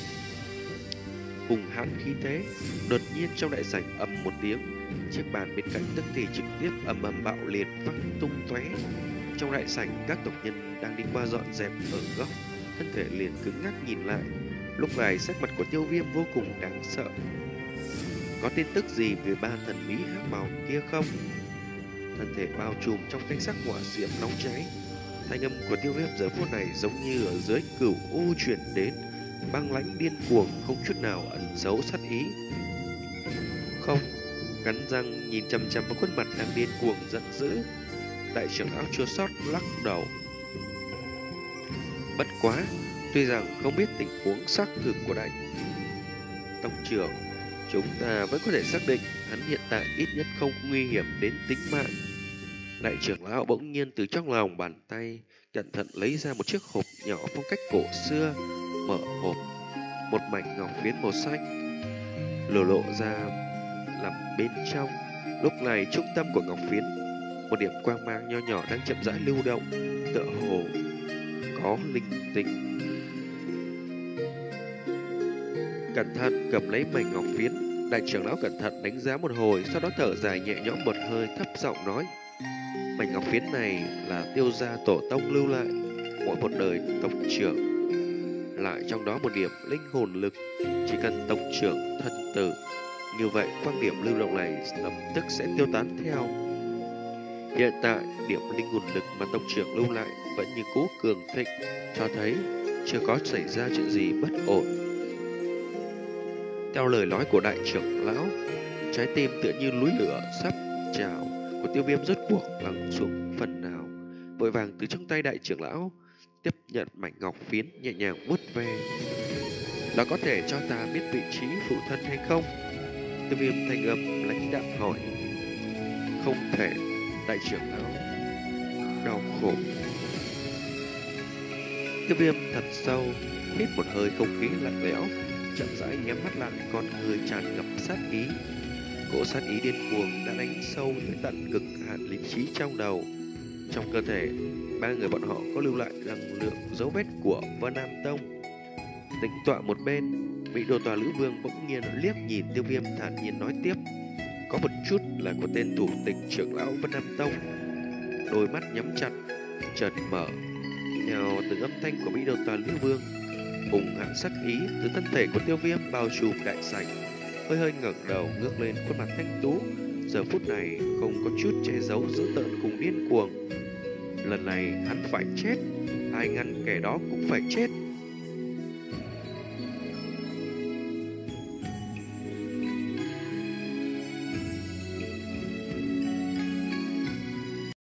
Hùng hãn khí thế, đột nhiên trong đại sảnh ầm một tiếng, chiếc bàn bên cạnh tức thì trực tiếp ầm ầm bạo liệt văng tung tóe. Trong đại sảnh, các tộc nhân đang đi qua dọn dẹp ở góc, thân thể liền cứng ngắc nhìn lại. Lúc này sắc mặt của Tiêu Viêm vô cùng đáng sợ. Có tin tức gì về ba thần bí hắc bào kia không? Thân thể bao trùm trong thanh sắc hỏa diễm nóng cháy. Thanh âm của Tiêu Viêm giờ phút này giống như ở dưới cửu u truyền đến, băng lãnh điên cuồng, không chút nào ẩn giấu sát ý. Không, cắn răng nhìn chằm chằm vào khuôn mặt đang điên cuồng giận dữ, đại trưởng lão chua xót lắc đầu. Bất quá, tuy rằng không biết tình huống xác thực của đại tộc trưởng, chúng ta vẫn có thể xác định hắn hiện tại ít nhất không nguy hiểm đến tính mạng. Đại trưởng lão bỗng nhiên từ trong lòng bàn tay cẩn thận lấy ra một chiếc hộp nhỏ phong cách cổ xưa, mở hộp, một mảnh ngọc phiến màu xanh lộ lộ ra nằm bên trong. Lúc này trung tâm của ngọc phiến, một điểm quang mang nho nhỏ đang chậm rãi lưu động, tựa hồ có linh tính. Cẩn thận cầm lấy mảnh ngọc phiến, đại trưởng lão cẩn thận đánh giá một hồi, sau đó thở dài nhẹ nhõm một hơi, thấp giọng nói. Mảnh ngọc phiến này là Tiêu gia tổ tông lưu lại, mỗi một đời tộc trưởng lại trong đó một điểm linh hồn lực, chỉ cần tộc trưởng thân tử, như vậy quan điểm lưu động này lập tức sẽ tiêu tán theo. Hiện tại điểm linh hồn lực mà tộc trưởng lưu lại vẫn như cũ cường thịnh, cho thấy chưa có xảy ra chuyện gì bất ổn. Theo lời nói của đại trưởng lão, trái tim tựa như núi lửa sắp trào của Tiêu Viêm rốt cuộc lắng xuống phần nào, vội vàng từ trong tay đại trưởng lão tiếp nhận mảnh ngọc phiến, nhẹ nhàng vuốt ve. Nó có thể cho ta biết vị trí phụ thân hay không? Tiêu Viêm thanh âm lãnh đạm hỏi. Không thể. Đại trưởng lão đau khổ. Tiêu Viêm thật sâu hít một hơi không khí lạnh lẽo, chậm rãi nhắm mắt lại, con người tràn ngập sát ý. Cỗ sát ý điên cuồng đã đánh sâu tới tận cực hạn lý trí trong đầu. Trong cơ thể ba người bọn họ có lưu lại năng lượng dấu vết của Vân Nam Tông. Tĩnh tọa một bên, Mỹ Đô Tòa Lữ Vương bỗng nhiên liếc nhìn Tiêu Viêm, thản nhiên nói tiếp. Có một chút là của tên thủ tịch trưởng lão Vân Nam Tông. Đôi mắt nhắm chặt, chợt mở. Theo từng âm thanh của Mỹ Đô Tòa Lữ Vương, hùng hãn sắc ý từ thân thể của Tiêu Viêm bao trùm đại sảnh. Hơi hơi ngẩng đầu ngước lên khuôn mặt thanh tú, giờ phút này không có chút che giấu dữ tợn cùng điên cuồng. Lần này hắn phải chết, ai ngăn kẻ đó cũng phải chết.